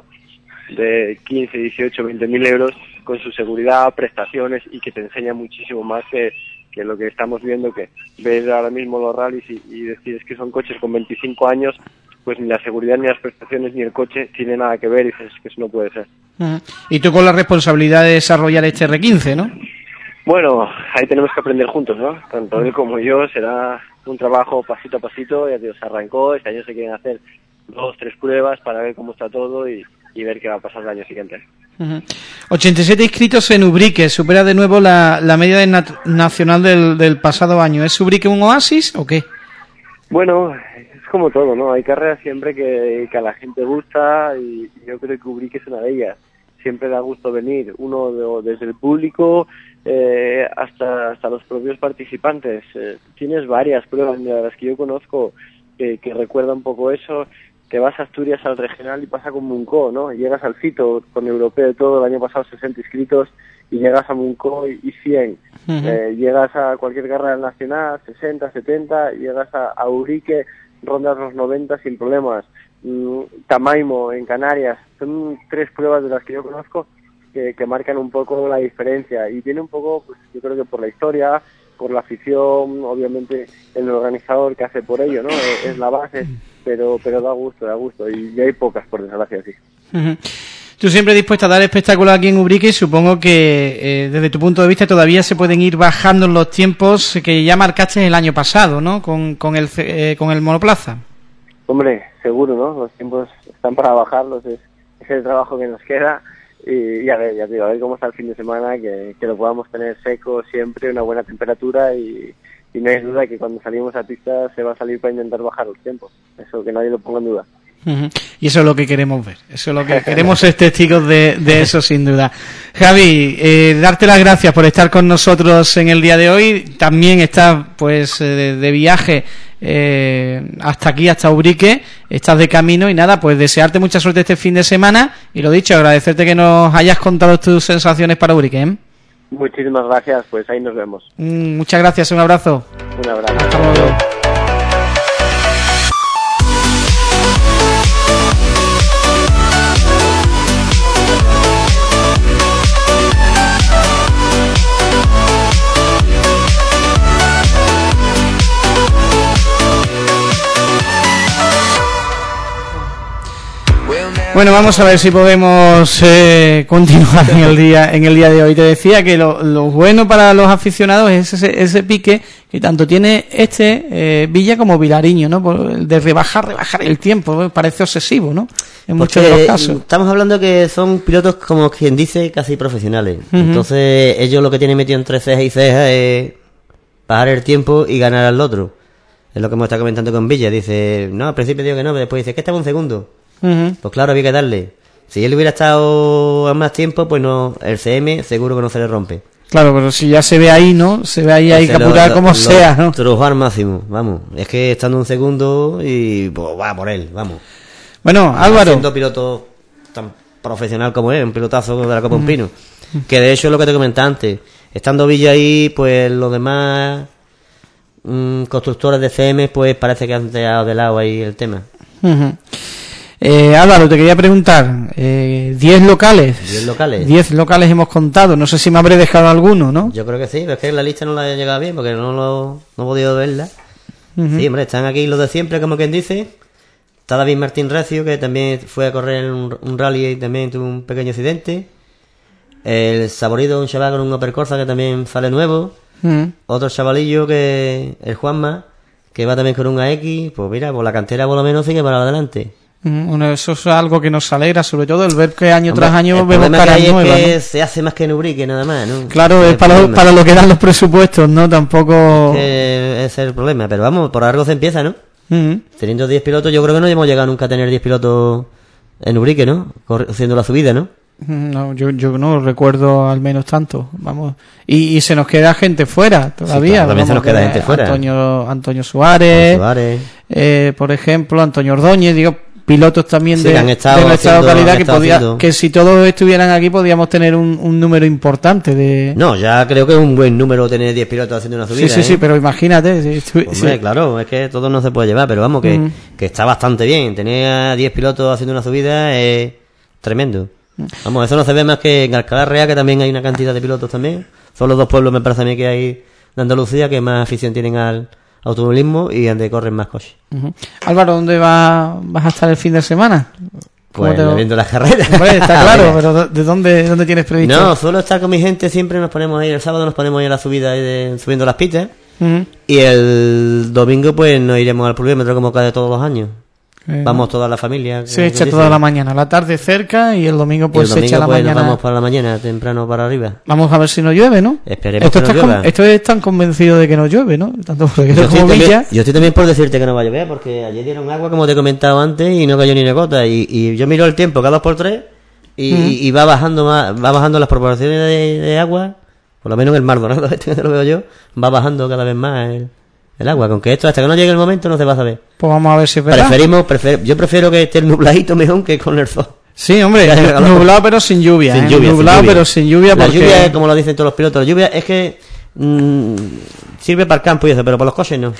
de quince, dieciocho, veinte mil euros, con su seguridad, prestaciones, y que te enseña muchísimo más que, que lo que estamos viendo, que ves ahora mismo los rallies y, y decir es que son coches con veinticinco años, pues ni la seguridad, ni las prestaciones, ni el coche tiene nada que ver, y dices que eso no puede ser. Uh-huh. Y tú con la responsabilidad de desarrollar este R quince, ¿no? Bueno, ahí tenemos que aprender juntos, ¿no? Tanto él como yo, será un trabajo pasito a pasito. Ya Dios, se arrancó, este año se quieren hacer dos, tres pruebas para ver cómo está todo, y, y ver qué va a pasar el año siguiente. Uh-huh. ochenta y siete inscritos en Ubrique, supera de nuevo la, la media de nat- nacional del, del pasado año. ¿Es Ubrique un oasis o qué? Bueno, es como todo, ¿no? Hay carreras siempre que, que a la gente gusta, y yo creo que Ubrique es una de ellas. Siempre da gusto venir, uno de, desde el público eh, hasta hasta los propios participantes. Eh, tienes varias pruebas de las que yo conozco que, que recuerda un poco eso. Te vas a Asturias al regional y pasa con Munco, ¿no? Llegas al Fito con europeo y todo, el año pasado sesenta inscritos, y llegas a Munco y, y cien. Uh-huh. Eh, llegas a cualquier carrera nacional, sesenta, setenta, llegas a, a Ubrique, rondas los noventa sin problemas. Mm, Tamaimo en Canarias, son tres pruebas de las que yo conozco que, que marcan un poco la diferencia, y viene un poco, pues yo creo que por la historia, por la afición, obviamente el organizador que hace por ello, ¿no? Es, es la base, pero pero da gusto, da gusto, y, y hay pocas, por desgracia, sí. Uh-huh. Tú siempre dispuesto a dar espectáculo aquí en Ubrique, y supongo que eh, desde tu punto de vista todavía se pueden ir bajando los tiempos que ya marcaste el año pasado, ¿no? Con, con el eh, con el monoplaza. Hombre, seguro, ¿no? Los tiempos están para bajarlos, es, es el trabajo que nos queda, y, y a ver, ya te digo, a ver cómo está el fin de semana, que, que lo podamos tener seco siempre, una buena temperatura, y, y no hay duda que cuando salimos a pista se va a salir para intentar bajar los tiempos, eso que nadie lo ponga en duda. Uh-huh. Y eso es lo que queremos ver, eso es lo que queremos ser testigos de, de eso, sin duda. Javi, eh, darte las gracias por estar con nosotros en el día de hoy. También estás pues de, de viaje eh, hasta aquí, hasta Ubrique, estás de camino, y nada, pues desearte mucha suerte este fin de semana, y lo dicho, agradecerte que nos hayas contado tus sensaciones para Ubrique, ¿eh? Muchísimas gracias, pues ahí nos vemos. Mm, muchas gracias, un abrazo. Un abrazo. Hasta luego. Bueno, vamos a ver si podemos eh, continuar en el día en el día de hoy. Te decía que lo, lo bueno para los aficionados es ese, ese pique que tanto tiene este eh, Villa como Vilariño, ¿no? Por el de rebajar, rebajar el tiempo, ¿no? Parece obsesivo, ¿no? En muchos de los casos. Estamos hablando que son pilotos, como quien dice, casi profesionales. Uh-huh. Entonces, ellos lo que tienen metido entre ceja y ceja es bajar el tiempo y ganar al otro. Es lo que hemos estado comentando con Villa. Dice, no, al principio digo que no, pero después dice que estaba un segundo. Uh-huh. Pues claro, había que darle. Si él hubiera estado a más tiempo, pues no, el C M seguro que no se le rompe. Claro, pero si ya se ve ahí, ¿no? Se ve ahí, hay que apurar como sea, ¿no? Trujar máximo, vamos. Es que estando un segundo y pues va por él, vamos. Bueno, Álvaro. Siendo piloto tan profesional como es, un pilotazo de la Copa uh-huh. Un Pino. Que de hecho es lo que te comentaba antes. Estando Villa ahí, pues los demás mmm, constructores de C M, pues parece que han dejado de lado ahí el tema. Uh-huh. Eh, Álvaro, te quería preguntar, eh, diez locales. Diez locales. Diez locales hemos contado, no sé si me habré dejado alguno, ¿no? Yo creo que sí, pero es que la lista no la he llegado bien porque no, lo, no he podido verla. Uh-huh. Sí, hombre, están aquí los de siempre, como quien dice. Está David Martín Recio, que también fue a correr un, un rally y también tuvo un pequeño accidente. El Saborido, un chaval con un Opel Corsa que también sale nuevo. Uh-huh. Otro chavalillo que el Juanma, que va también con un A X. Pues mira, pues la cantera por lo menos sigue para adelante. Bueno, eso es algo que nos alegra, sobre todo el ver que año Hombre, tras año el vemos caras que nuevas. Es que ¿no? se hace más que en Ubrique, nada más, ¿no? Claro, es, es para, lo, para lo que dan los presupuestos, ¿no? Tampoco... Es que ese es el problema, pero vamos, por algo se empieza, ¿no? Uh-huh. Teniendo diez pilotos, yo creo que no hemos llegado nunca a tener diez pilotos en Ubrique, ¿no? Corre, haciendo la subida, ¿no? No, yo, yo no recuerdo al menos tanto, vamos. Y, y se nos queda gente fuera todavía. Sí, claro, también se nos queda gente fuera. Antonio, Antonio Suárez, Suárez. Eh, por ejemplo, Antonio Ordóñez, digo... pilotos también sí, de, estado de nuestra haciendo, localidad que podía haciendo... que si todos estuvieran aquí podíamos tener un, un número importante de... No, ya creo que es un buen número tener diez pilotos haciendo una subida. Sí, sí, ¿eh? sí, pero imagínate. Si estu... Hombre, sí. claro, es que todo no se puede llevar, pero vamos, que, mm. que está bastante bien. Tener a diez pilotos haciendo una subida es tremendo. Vamos, eso no se ve más que en Alcalá Real, que también hay una cantidad de pilotos también. Son los dos pueblos, me parece a mí, que hay de Andalucía que más afición tienen al automovilismo y donde corren más coches. Uh-huh. Álvaro, ¿dónde va, vas a estar el fin de semana? Pues te... viendo las carreras. Hombre, está claro, pero ¿de dónde, dónde tienes previsto? No, suelo estar con mi gente, siempre nos ponemos ahí el sábado, nos ponemos ahí a la subida ahí de, subiendo las pistas. Uh-huh. Y el domingo pues nos iremos al pluviómetro como cada todos los años. Eh, Vamos toda la familia. Se echa toda la mañana, la tarde cerca y el domingo pues el domingo, se echa la pues, mañana. Nos vamos para la mañana, temprano para arriba. Vamos a ver si no llueve, ¿no? Esperemos esto que no llueva. Con, esto es tan convencido de que no llueve, ¿no? Tanto porque yo, como estoy Villa... también, yo estoy también por decirte que no va a llover, porque ayer dieron agua, como te he comentado antes, y no cayó ni una gota. Y, y yo miro el tiempo cada dos por tres y, mm. y va bajando más, va bajando las proporciones de, de agua, por lo menos en el Mar Dorado, este que lo veo yo, va bajando cada vez más el... el agua, con que esto hasta que no llegue el momento no se va a saber. Pues vamos a ver si es verdad. Preferimos, prefer, yo prefiero que esté el nubladito mejor que con el sol. Sí, hombre, nublado pero sin lluvia. Sin ¿eh? lluvia nublado sin lluvia. pero sin lluvia. La porque... lluvia es como lo dicen todos los pilotos, la lluvia es que mmm, sirve para el campo y eso, pero para los coches no.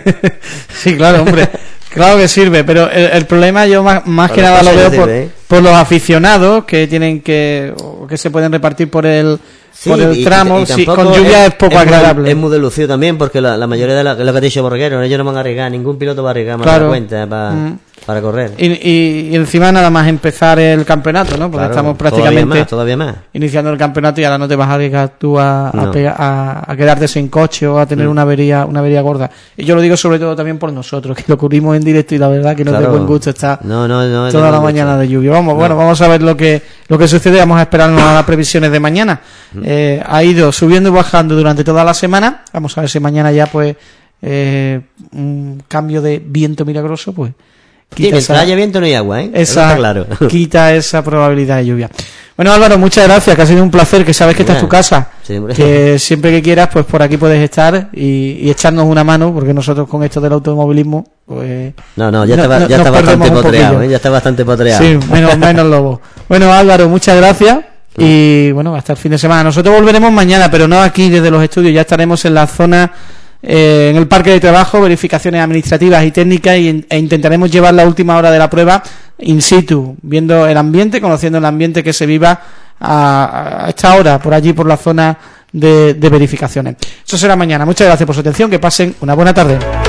Sí, claro, hombre. Claro que sirve, pero el, el problema yo más, más que nada lo veo por, sirve, ¿eh? por los aficionados que tienen que o que se pueden repartir por el Sí, por el y- tramo, y- y sí, tampoco con lluvia es, poco muy- agradable. Es muy delucido también, porque la, la mayoría de la- lo que ha dicho Borreguero, ellos no van a arriesgar, ningún piloto va a arriesgar más de Claro. la cuenta para, Mm. para correr. Y, y- y encima nada más empezar el campeonato, ¿no? Porque Claro, estamos todavía prácticamente más, todavía más. iniciando el campeonato y ahora no te vas a arriesgar tú a, a, No. pega- a- a quedarte sin coche o a tener Mm. una avería una avería gorda. Y yo lo digo sobre todo también por nosotros, que lo cubrimos en directo y la verdad que nos Claro. da buen gusto estar No, no, no, es de toda la buen gusto. mañana de lluvia. Vamos, No. bueno, vamos a ver lo que lo que sucede, vamos a esperarnos a las previsiones de mañana. Eh, ha ido subiendo y bajando durante toda la semana. Vamos a ver si mañana ya pues eh, un cambio de viento milagroso pues Sí, mientras haya viento no hay agua, ¿eh? Eso esa, está claro. quita esa probabilidad de lluvia. Bueno, Álvaro, muchas gracias, que ha sido un placer, que sabes que esta es tu casa, Sí, hombre. que siempre que quieras, pues por aquí puedes estar y, y echarnos una mano, porque nosotros con esto del automovilismo, pues... No, no, ya no- está, no- ya nos está bastante perdemos un potreado, poquillo. ¿eh? Ya está bastante potreado. Sí, menos, menos lobo. Bueno, Álvaro, muchas gracias y bueno, hasta el fin de semana. Nosotros volveremos mañana, pero no aquí desde los estudios, ya estaremos en la zona... Eh, en el parque de trabajo, verificaciones administrativas y técnicas y, e intentaremos llevar la última hora de la prueba in situ, viendo el ambiente, conociendo el ambiente que se viva a, a esta hora por allí, por la zona de, de verificaciones. Eso será mañana. Muchas gracias por su atención, que pasen una buena tarde.